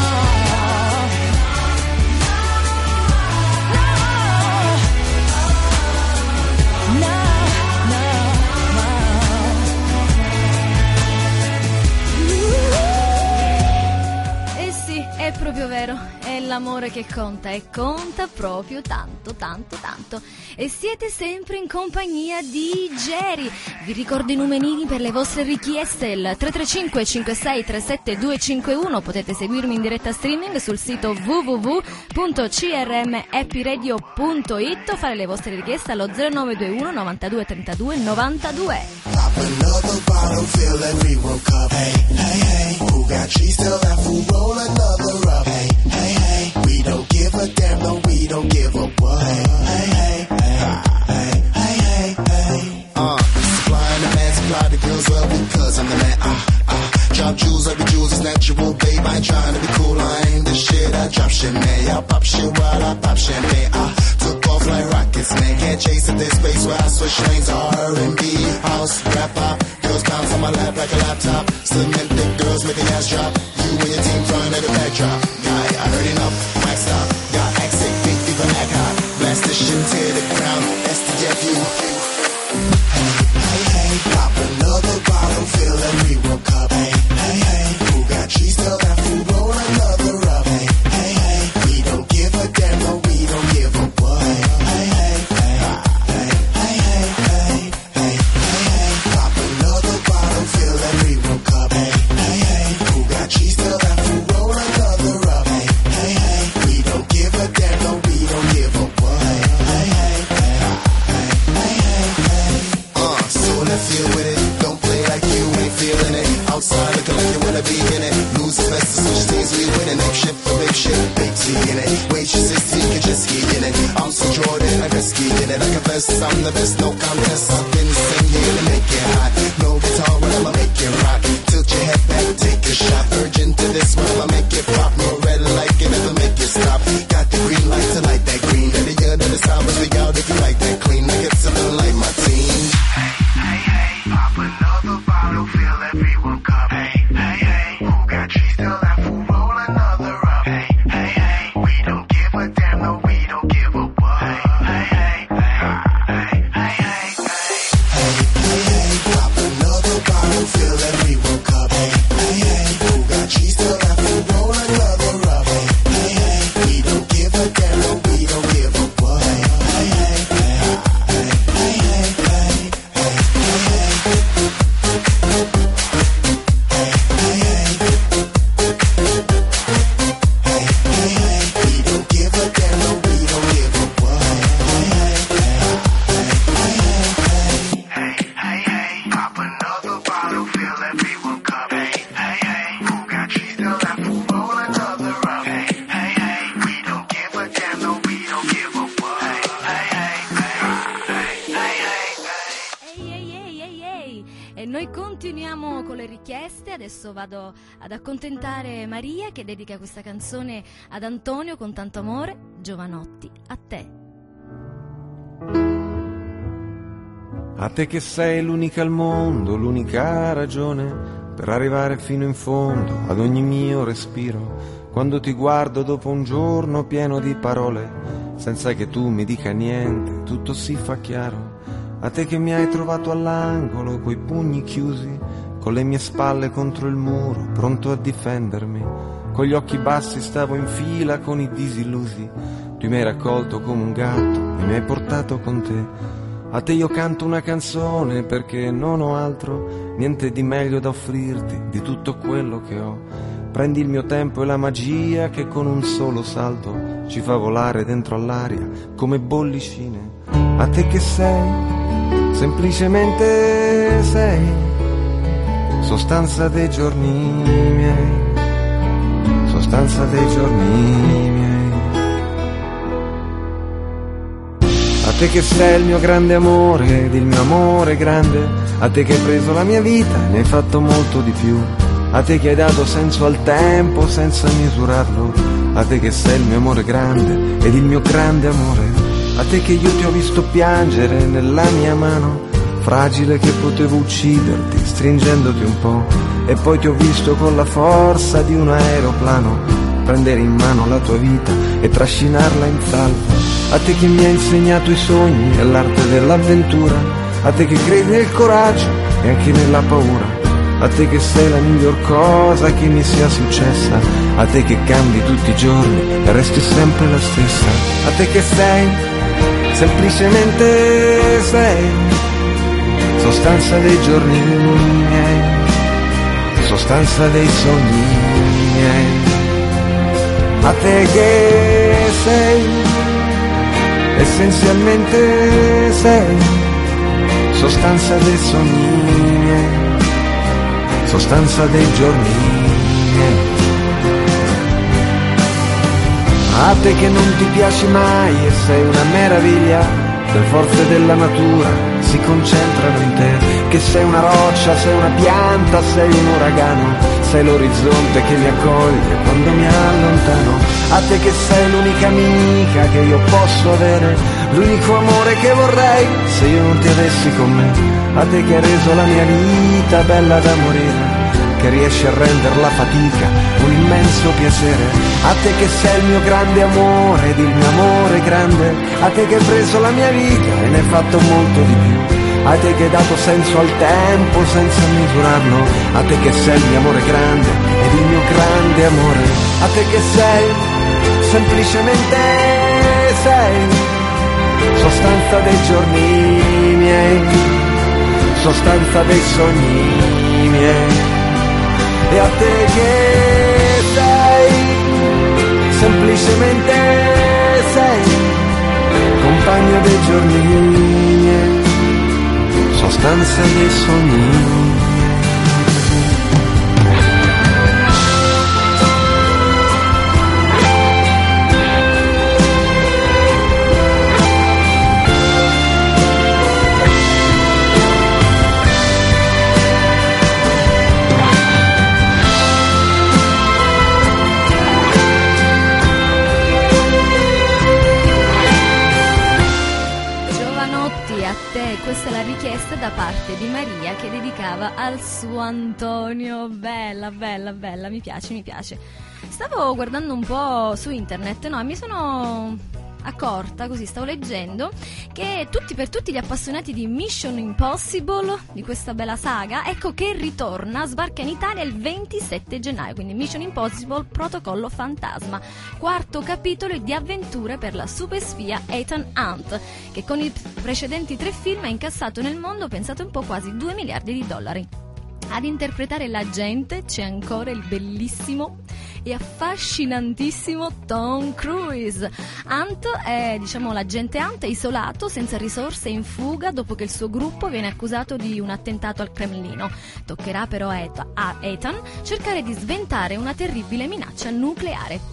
Eh sì, è proprio vero, è l'amore che conta e conta proprio tanto, tanto, tanto. E siete sempre in compagnia di Jerry. Vi ricordo i numerini per le vostre richieste, il tre tre cinque cinque sei tre sette due cinque uno. Potete seguirmi in diretta streaming sul sito w w w punto c r m happy radio punto i t o fare le vostre richieste allo zero nove due uno novantadue trentadue novantadue. Pop another bottle, fill everyone cup. Hey, hey, hey, who got cheese? Tell that fool roll another up. Hey, hey, hey, we don't give a damn, no, we don't give a what. Hey, hey, hey, hey, hey, hey, hey. Uh, supply and demand, supply the girls well because I'm the man. Ah, ah, drop jewels, every jewels is natural, babe. I ain't trying to be cool, I ain't the shit. I drop shit, man. I pop shit while I pop champagne. I took off like rockets, man. Can't chase at this space where I switch lanes. R and B, house, rap, pop. Girls bounce on my lap like a laptop. Cement thick girls make the ass drop. You and your team front at the backdrop. Guy, I heard enough, mic stop. Got act sick, big fever, act hot. Blast this shit, tear the ground. S T F U. Hey, hey, hey, pop another bottle, fill everyone cup. Hey, hey, hey, who got cheese? Tell that fool roll another up. Hey, hey, hey, we don't give a damn, no, we don't give a what. Hey, hey, hey, hey, hey, hey, hey, hey, hey, hey, pop another bottle, fill everyone cup. Hey, hey, hey, who got cheese? Tell that fool roll another up. Hey, hey, hey, we don't give a damn, no, we don't give a what. Hey, hey, hey, hey, hey, hey, uh, so let's feel with it. Don't play like you ain't feeling it. Outside looking like you wanna be in it. Lose the best of switch teams, we winning it. Shift for big shit, big T in it. Waitresses, you can just ski in it. I'm so Jordan, I can ski in it. I confess I'm the best, no contest. I've been singing to make it hot. No guitar, but I'ma make it rock. Tilt your head back, take a shot. Urgent to this one, I'ma make it pop. No red light can never make it stop. Got the green light to light that green. And the year that it's time, but we out if you like that clean. I get something like my team. Hey, hey, pop another bottle, fill everyone cup. Hey, hey, hey, who got cheese? Tell that fool roll another up. Hey, hey, hey, we don't give a damn, no, we don't give a what. Hey, hey, hey, hey, hey, hey, hey. E noi continuiamo con le richieste. Adesso vado ad accontentare Maria, che dedica questa canzone ad Antonio con tanto amore. Giovanotti, a te. A te che sei l'unica al mondo, l'unica ragione per arrivare fino in fondo ad ogni mio respiro. Quando ti guardo dopo un giorno pieno di parole, senza che tu mi dica niente, tutto si fa chiaro. A te che mi hai trovato all'angolo, coi pugni chiusi, con le mie spalle contro il muro, pronto a difendermi. Con gli occhi bassi stavo in fila con i disillusi. Tu mi hai raccolto come un gatto e mi hai portato con te. A te io canto una canzone perché non ho altro, niente di meglio da offrirti di tutto quello che ho. Prendi il mio tempo e la magia che con un solo salto ci fa volare dentro all'aria come bollicine. A te che sei, semplicemente sei, sostanza dei giorni miei, sostanza dei giorni miei. A te che sei il mio grande amore ed il mio amore grande, a te che hai preso la mia vita e ne hai fatto molto di più, a te che hai dato senso al tempo senza misurarlo, a te che sei il mio amore grande ed il mio grande amore. A te che io ti ho visto piangere nella mia mano, fragile che potevo ucciderti stringendoti un po', e poi ti ho visto con la forza di un aeroplano prendere in mano la tua vita e trascinarla in salvo. A te che mi hai insegnato i sogni e l'arte dell'avventura, a te che credi nel coraggio e anche nella paura, a te che sei la miglior cosa che mi sia successa, a te che cambi tutti i giorni e resti sempre la stessa. A te che sei, semplicemente sei, sostanza dei giorni miei, sostanza dei sogni miei. A te che sei, essenzialmente sei, sostanza dei sogni miei, sostanza dei giorni miei. A te che non ti piaci mai e sei una meraviglia, le forze della natura si concentrano in te, che sei una roccia, sei una pianta, sei un uragano, sei l'orizzonte che mi accoglie quando mi allontano. A te che sei l'unica amica che io posso avere, l'unico amore che vorrei se io non ti avessi con me. A te che hai reso la mia vita bella da morire, che riesci a rendere la fatica un immenso piacere. A te che sei il mio grande amore ed il mio amore grande, a te che hai preso la mia vita e ne hai fatto molto di più, a te che hai dato senso al tempo senza misurarlo, a te che sei il mio amore grande ed il mio grande amore. A te che sei, semplicemente sei, sostanza dei giorni miei, sostanza dei sogni miei. E a te che sei, semplicemente sei, compagno dei giorni miei, sostanza dei sogni. Questa è la richiesta da parte di Maria che dedicava al suo Antonio. Bella, bella, bella, mi piace, mi piace. Stavo guardando un po' su internet, no, mi sono accorta, così stavo leggendo, che tutti per tutti gli appassionati di Mission Impossible, di questa bella saga, ecco che ritorna, sbarca in Italia il ventisette gennaio, quindi Mission Impossible Protocollo Fantasma, quarto capitolo di avventure per la superspia Ethan Hunt, che con i precedenti tre film ha incassato nel mondo, pensate un po', quasi due miliardi di dollari. Ad interpretare l'agente c'è ancora il bellissimo e affascinantissimo Tom Cruise. Hunt è, diciamo, l'agente Hunt è isolato, senza risorse e in fuga dopo che il suo gruppo viene accusato di un attentato al Cremlino. Toccherà però a Ethan cercare di sventare una terribile minaccia nucleare.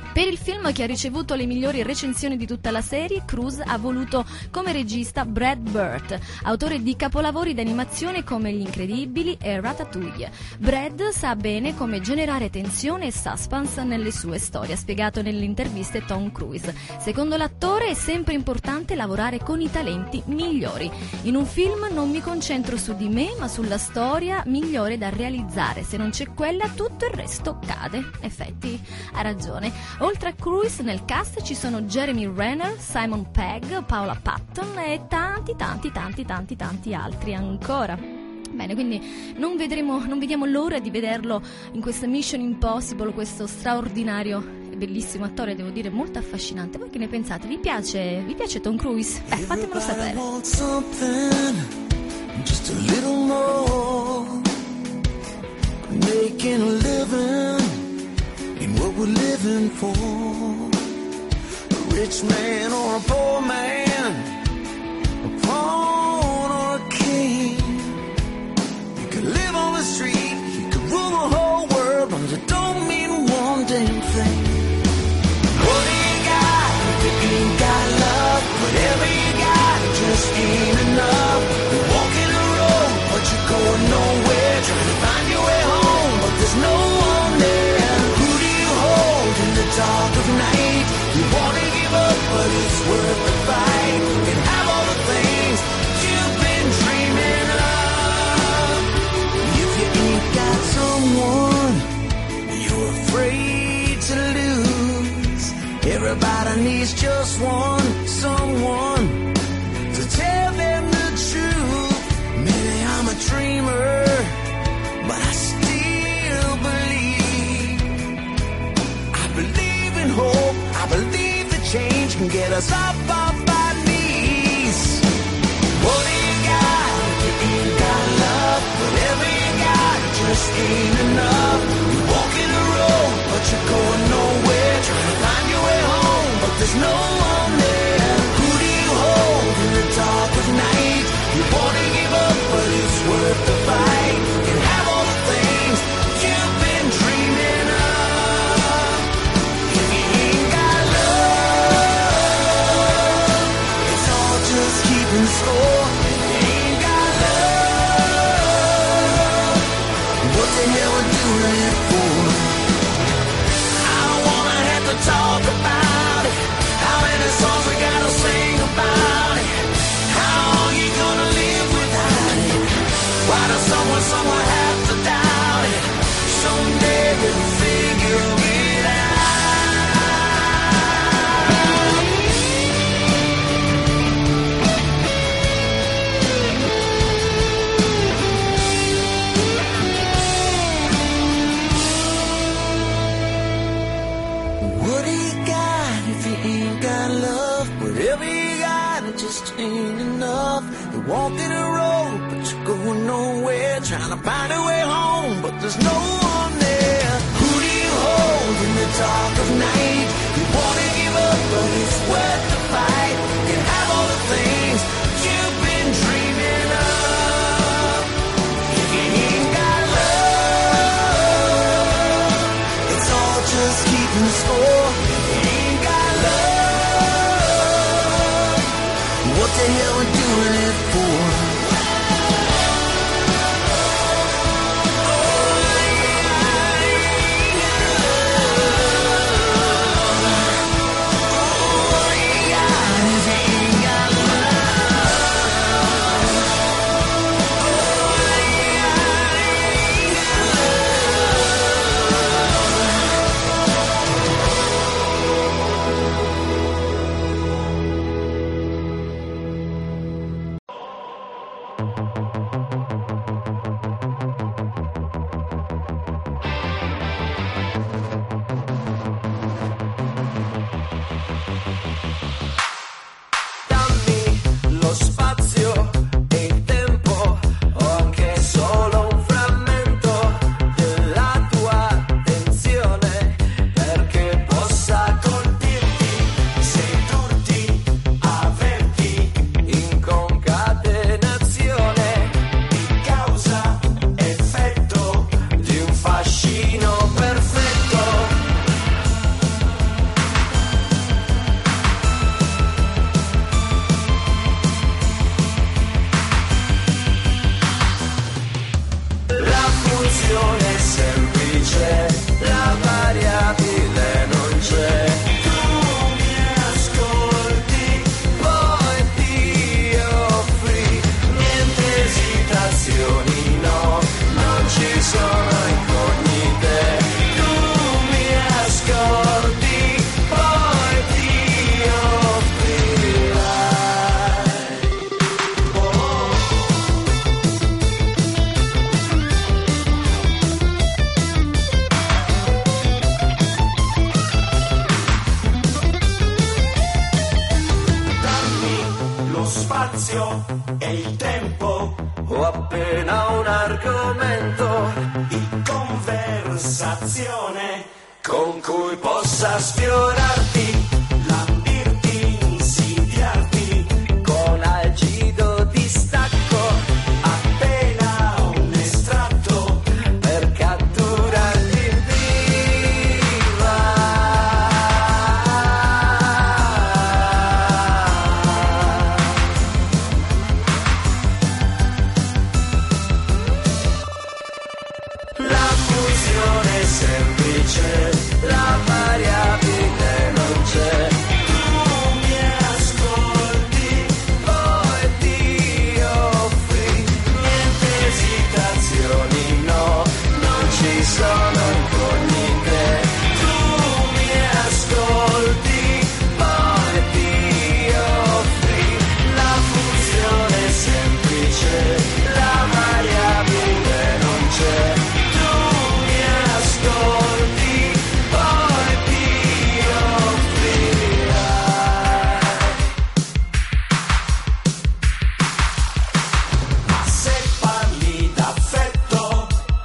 Per il film, che ha ricevuto le migliori recensioni di tutta la serie, Cruise ha voluto come regista Brad Bird, autore di capolavori d'animazione come Gli Incredibili e Ratatouille. Brad sa bene come generare tensione e suspense nelle sue storie, ha spiegato nelle interviste Tom Cruise. Secondo l'attore è sempre importante lavorare con i talenti migliori. In un film non mi concentro su di me, ma sulla storia migliore da realizzare. Se non c'è quella, tutto il resto cade. Effetti, ha ragione. Oltre a Cruise nel cast ci sono Jeremy Renner, Simon Pegg, Paula Patton e tanti tanti tanti tanti tanti altri ancora. Bene, quindi non vedremo, non vediamo l'ora di vederlo in questa Mission Impossible, questo straordinario e bellissimo attore, devo dire molto affascinante. Voi che ne pensate? Vi piace, vi piace Tom Cruise? Beh, fatemelo sapere. Just a little more, making a living in what we're living for. A rich man or a poor man, a pawn or a king. You could live on the street, you could rule the whole world, but it don't mean one damn thing. What do you got if you ain't got love? Whatever you got just ain't enough. You're walking the road, but you're going nowhere, trying to find your way home, but there's no one there. In the dark of night, you wanna give up, but it's worth the fight. You can have all the things you've been dreaming of. If you ain't got someone you're afraid to lose, everybody needs just one, someone to tell them the truth. Maybe I'm a dreamer, but I still believe. Hope, I believe the change can get us up off our knees. What do you got if you ain't got love? Whatever you got just ain't enough. You're walking the road, but you're going nowhere, trying to find your way home, but there's no one there. Who do you hold in the dark of night? You wanna give up, but it's worth the fight. You can have all the things you've been dreaming of. Score. You ain't got love. What the hell we doing it for? I don't wanna have to talk about it. How many songs we gotta sing about it? How long you gonna live without it? Why does someone somewhere have to doubt it? Someday we'll figure it out. Ain't enough. You're walking a road, but you're going nowhere, trying to find a way home, but there's no one there. Who do you hold in the dark of night? You wanna give up, but it's worth the fight. You can have all the things you've been dreaming of. If you ain't got love, it's all just keeping score. If you ain't got love, what the hell we doing it for? Oh, yeah, yeah. funzione semplice, la variabile non c'è. Tu mi ascolti, poi ti offri, niente esitazioni, no, non ci sono incognite. Tu mi ascolti, poi ti offrirai. Oh. Dammi lo spazio e il tempo, ho appena un argomento di conversazione con cui possa sfiorarti, lambirti, insidiarti con algido distacco, appena un estratto per catturarti in viva. La funzione semplice, la variabile non c'è. Tu mi ascolti, poi ti offri, niente esitazioni, no, non ci sono incognite. Tu mi ascolti, poi ti offri, la funzione semplice, la variabile non c'è. Tu mi ascolti, poi ti offrirai. Ma se parli d'affetto,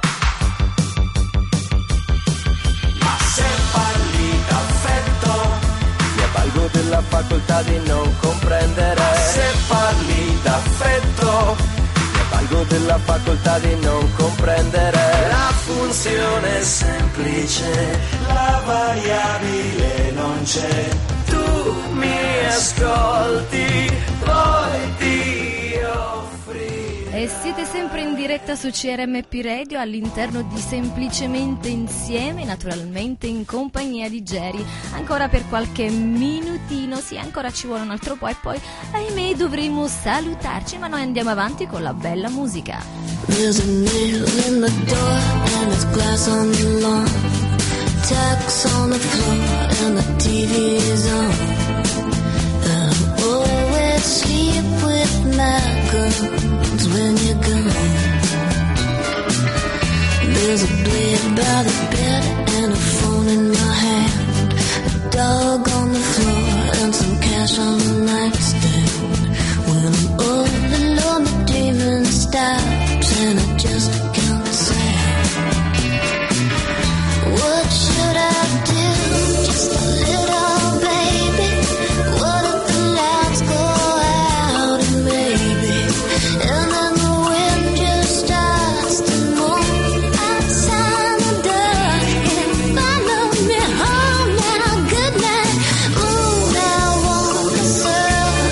ma se parli d'affetto, mi avvalgo della facoltà di non comprendere. Ma se parli d'affetto, mi avvalgo della facoltà di non comprendere. La funzione è semplice, la variabile non c'è. Tu mi ascolti, poi ti offri. E siete sempre in diretta su C R M P Radio all'interno di Semplicemente Insieme, naturalmente in compagnia di Jerry. Ancora per qualche minutino, sì, ancora ci vuole un altro po' e poi, ahimè, dovremo salutarci, ma noi andiamo avanti con la bella musica. There's a nail in the door and there's glass on the lawn. Tacks on the floor and the T V is on. I'm always sleep with my guns when you're gone. There's a blade by the bed and a phone in my hand. A dog on the floor and some cash on the nightstand. When I'm all alone, the dreaming stops and I just can't say. What should I do? Just a little baby. What if the lights go out and maybe, and then the wind just starts to move outside the door and follow me home now. Good night. Ooh, now I want myself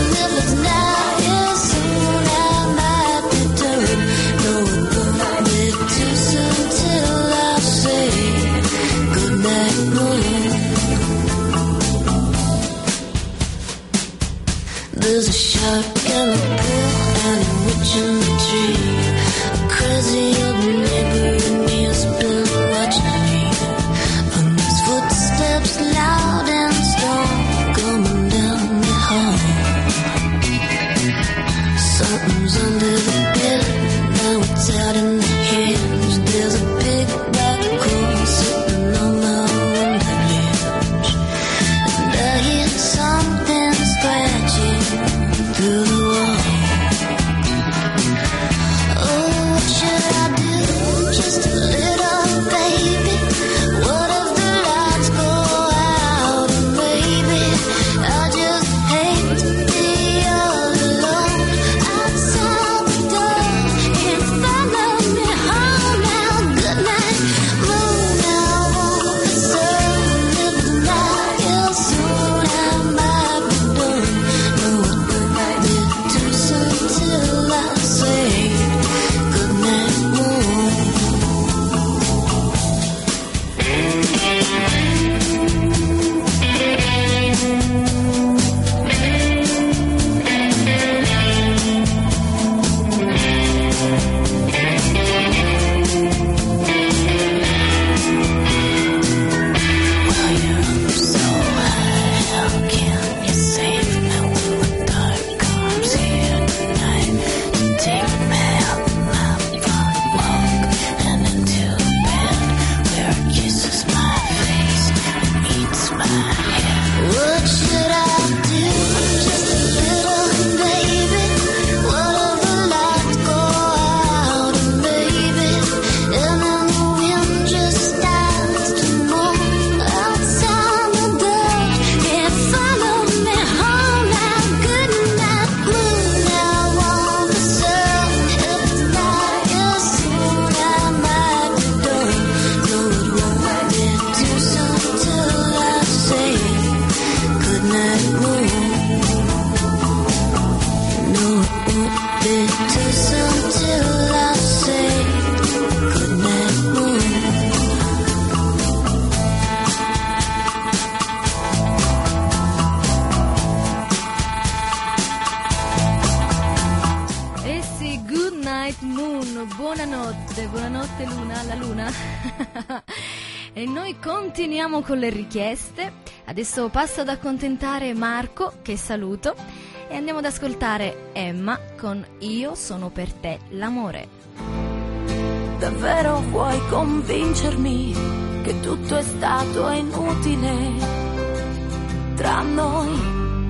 buonanotte, buonanotte Luna, la Luna. E noi continuiamo con le richieste. Adesso passo ad accontentare Marco, che saluto, e andiamo ad ascoltare Emma con Io sono per te l'amore. Davvero vuoi convincermi che tutto è stato inutile tra noi?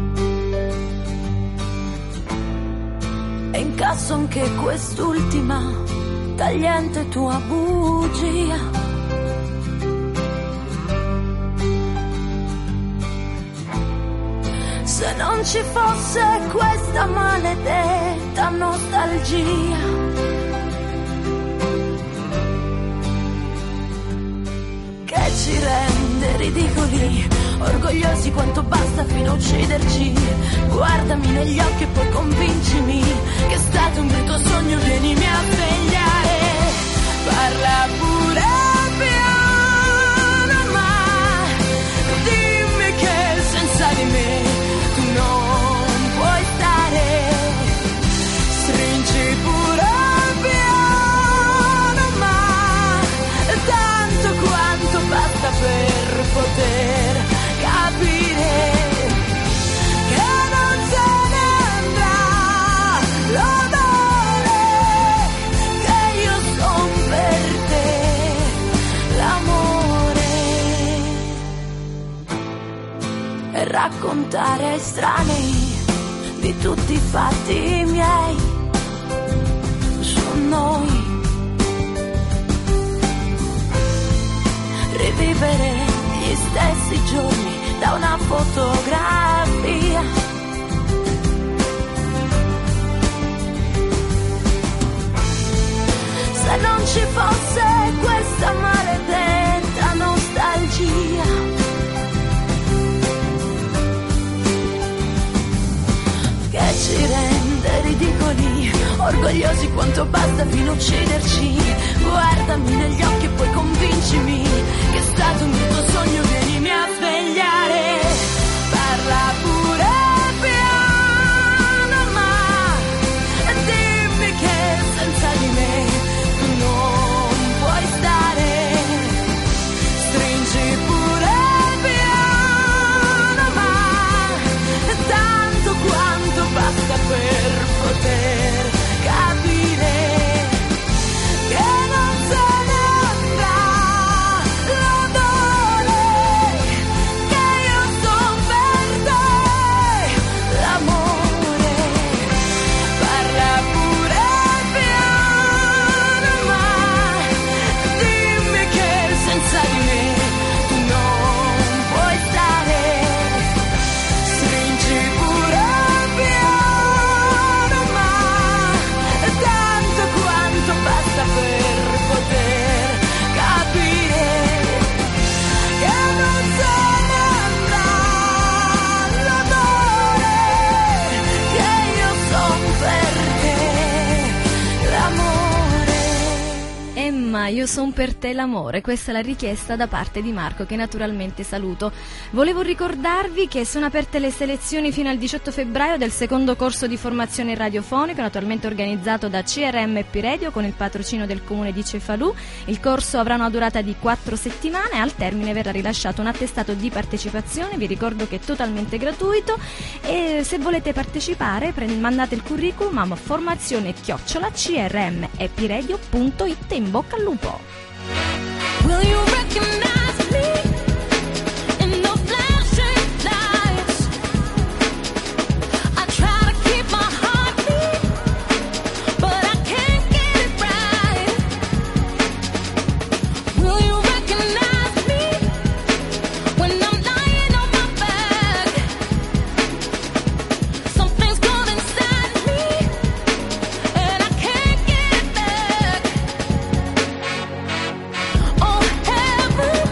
E incasso anche quest'ultima tagliente tua bugia. Se non ci fosse questa maledetta nostalgia, che ci rende ridicoli, orgogliosi quanto basta fino a ucciderci. Guardami negli occhi e poi convincimi che è stato un brutto sogno, vienimi a svegliare. Parla pure piano, ma dimmi che senza di me tu non puoi stare. Stringi pure piano, ma tanto quanto basta per poter capire che non se ne andrà l'odore, che io son per te l'amore. E raccontare ai estranei di tutti i fatti miei su noi, rivivere gli stessi giorni da una fotografia. Se non ci fosse questa maledetta nostalgia, che ci rende ridicoli, orgogliosi quanto basta fino a ucciderci. Guardami negli occhi e poi convincimi che è stato un brutto sogno, vienimi a svegliare. Parla pure piano, ma dimmi che senza di me tu non puoi stare. Stringi pure piano, ma tanto quanto basta per poter capire che non se ne andrà l'odore, che io son per te l'amore. Parla pure piano, ma dimmi che senza di me tu non puoi stare. Stringi pure piano, ma tanto quanto basta per poter capire che non se ne andrà l'odore, che io son per te l'amore. Emma, io son per te l'amore, questa è la richiesta da parte di Marco, che naturalmente saluto. Volevo ricordarvi che sono aperte le selezioni fino al diciotto febbraio del secondo corso di formazione radiofonico, naturalmente organizzato da C R M P Radio con il patrocinio del comune di Cefalù. Il corso avrà una durata di quattro settimane, al termine verrà rilasciato un attestato di partecipazione, vi ricordo che è totalmente gratuito, e se volete partecipare pre- mandate il curriculum a formazione chiocciola c r m e p radio punto it. In bocca al lupo! Will you recognize me in the flashing lights? I try to keep my heart beat, but I can't get it right. Will you recognize me when I'm lying on my back? Something's gone inside me, and I can't get it back. Oh, heaven.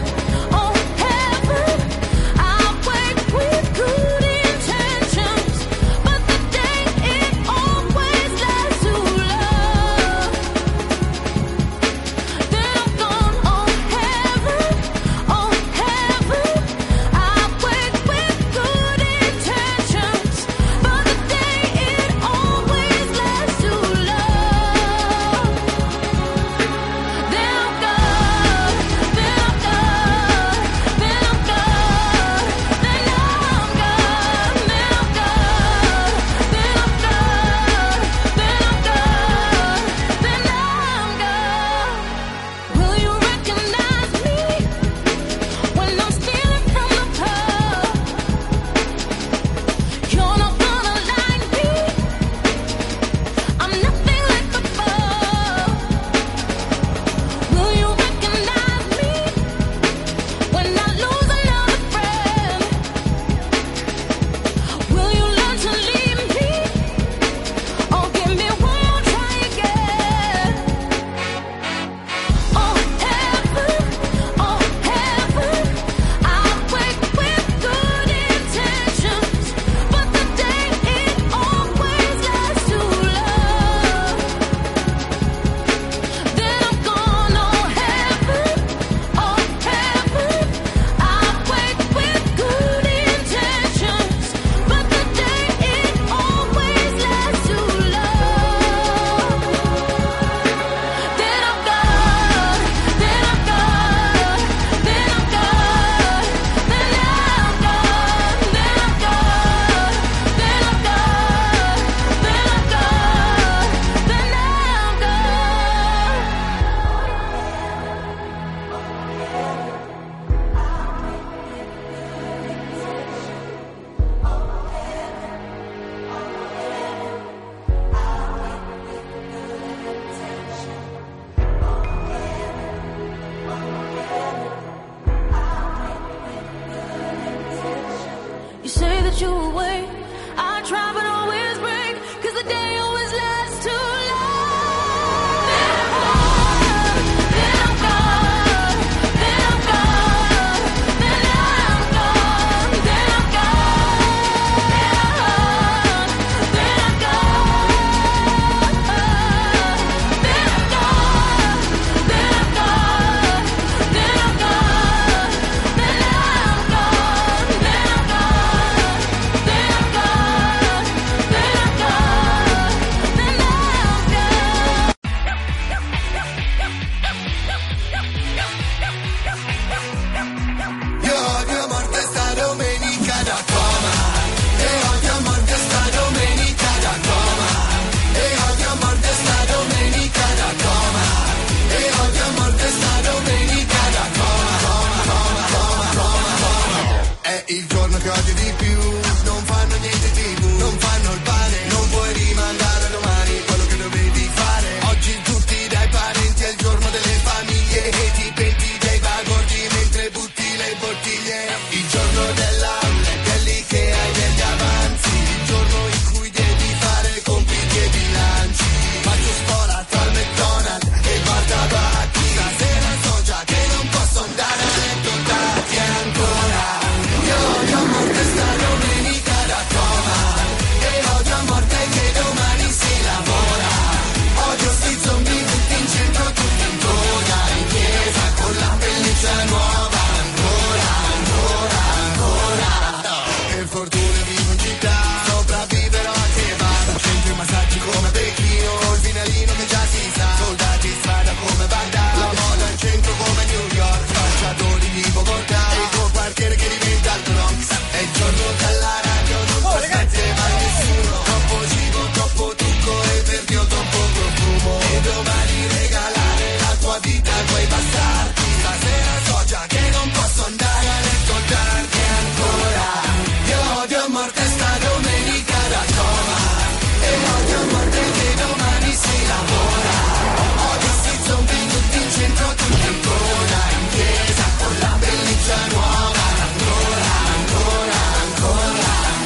che odio di più. Non fanno niente tivù, non fanno il pane, non puoi rimandare a domani quello che dovevi fare. Oggi tutti dai parenti è il giorno delle famiglie e ti penti dei bagordi mentre butti le bottiglie. Il giorno dell'outlet è lì che hai degli avanzi, il giorno in cui devi fare compiti e bilanci. Faccio scuola tra il McDonald's e il bar tabacchi. Stasera so già che non posso andare a letto tardi ancora. Io odio a morte sta domenica da coma, e odio a morte che domani si lavora. Odio sti zombie tutti in centro, tutti in coda, in chiesa con la pelliccia nuova. Ancora, ancora, ancora. Per fortuna vivo in città, sopravviverò a kebab, centri e massaggi come Pechino, il finalino che già si sa, soldati in strada come Baghdad, la moda in centro come New York, spacciatori di Bogotà, il tuo quartiere che diventa il Bronx. È il giorno dalla radio, non ti aspetti mai nessuno, troppo cibo, troppo trucco e per Dio troppo profumo. E domani regalare la tua vita a quei bastardi. Stasera so già che non posso andare a letto tardi ancora. Io odio a morte sta domenica da coma, e odio a morte che domani si lavora. Odio sti zombie tutti in centro, tutti in coda, in chiesa con la pelliccia nuova. Ancora, ancora, ancora.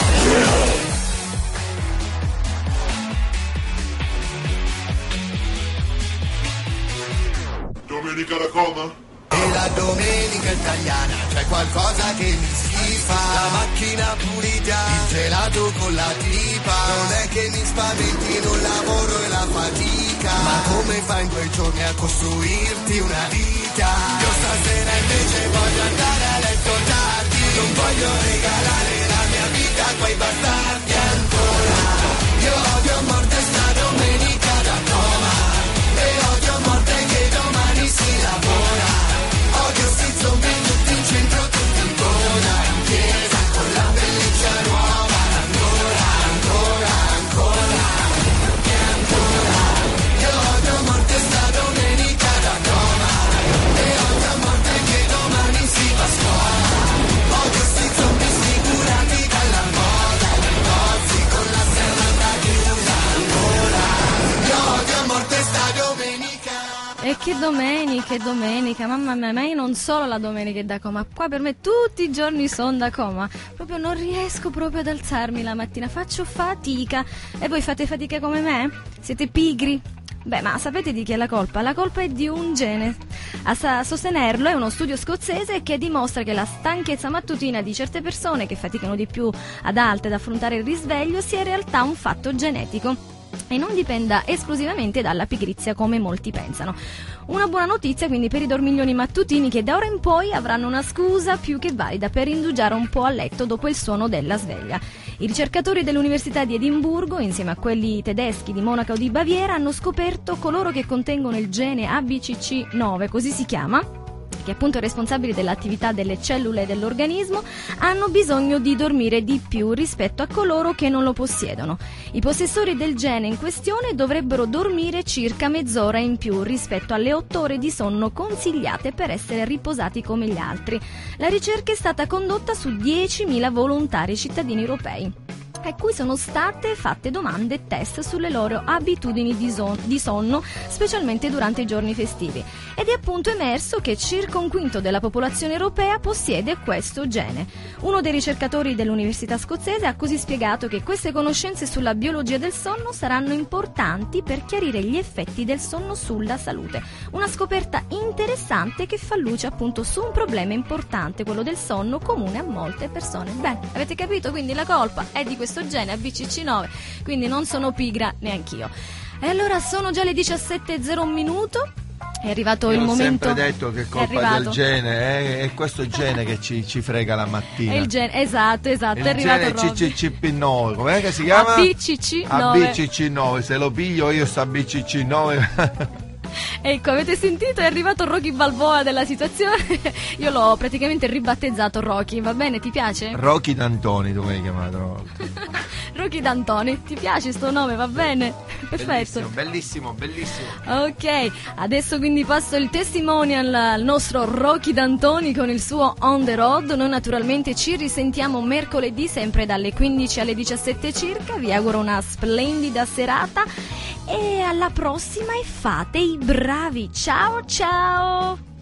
Domenica da coma? E la domenica italiana c'è qualcosa che mi schifa. La macchina pulita, il gelato con la tipa. Non è che mi spaventino il lavoro e la fatica, ma come fai in quei giorni a costruirti una vita? Io stasera invece voglio andare a letto tardi, non voglio regalare la mia vita a quei bastardi ancora. Io odio a morte sta domenica da coma, e odio a morte che domani si lavora. Odio sti zombie tutti in centro, tutti in coda, in chiesa con la pelliccia nuova. Ancora, ancora, ancora, e ancora. Io odio a morte sta domenica da coma, e odio a morte che domani si va a scuola. Odio sti zombie sicurati dalla moda, i negozi con la serranda chiusa. Ancora, io odio a morte sta domenica. E che domenica, che domenica, mamma mia, ma io non solo la domenica è da coma, qua per me tutti i giorni sono da coma, proprio non riesco proprio ad alzarmi la mattina, faccio fatica. E voi fate fatica come me? Siete pigri? Beh, ma sapete di chi è la colpa? La colpa è di un gene. A sa- sostenerlo è uno studio scozzese che dimostra che la stanchezza mattutina di certe persone che faticano di più ad altre ad affrontare il risveglio sia in realtà un fatto genetico e non dipenda esclusivamente dalla pigrizia come molti pensano. Una buona notizia quindi per i dormiglioni mattutini che da ora in poi avranno una scusa più che valida per indugiare un po' a letto dopo il suono della sveglia. I ricercatori dell'Università di Edimburgo, insieme a quelli tedeschi di Monaco o di Baviera, hanno scoperto coloro che contengono il gene A B C C nove, così si chiama, che appunto è responsabile dell'attività delle cellule dell'organismo, hanno bisogno di dormire di più rispetto a coloro che non lo possiedono. I possessori del gene in questione dovrebbero dormire circa mezz'ora in più rispetto alle otto ore di sonno consigliate per essere riposati come gli altri. La ricerca è stata condotta su diecimila volontari cittadini europei, a cui sono state fatte domande e test sulle loro abitudini di, son- di sonno, specialmente durante i giorni festivi. Ed è appunto emerso che circa un quinto della popolazione europea possiede questo gene. Uno dei ricercatori dell'Università scozzese ha così spiegato che queste conoscenze sulla biologia del sonno saranno importanti per chiarire gli effetti del sonno sulla salute. Una scoperta interessante che fa luce appunto su un problema importante, quello del sonno, comune a molte persone. Bene, avete capito? Quindi la colpa è di questo gene A B C C nove, quindi non sono pigra neanch'io. E allora sono già le diciassette e zero un minuto. È arrivato Io il ho momento. Ho sempre detto che è colpa del gene, è, è questo gene che ci, ci frega la mattina. È il gene, esatto, esatto, il è arrivato gene Robby. C C P nove, com'è che si chiama? A B C C nove. A B C C nove, se lo piglio io sto A B C C nove. Ecco, avete sentito? È arrivato Rocky Balboa della situazione. Io l'ho praticamente ribattezzato Rocky, va bene? Ti piace? Rocky D'Antoni, tu mi hai chiamato. Rocky D'Antoni, ti piace sto nome, va bene? Perfetto. Bellissimo, bellissimo, bellissimo. Ok, adesso quindi passo il testimonial al nostro Rocky D'Antoni con il suo On the Road. Noi naturalmente ci risentiamo mercoledì sempre dalle quindici alle diciassette circa. Vi auguro una splendida serata e alla prossima e fate i bravi. Ciao ciao!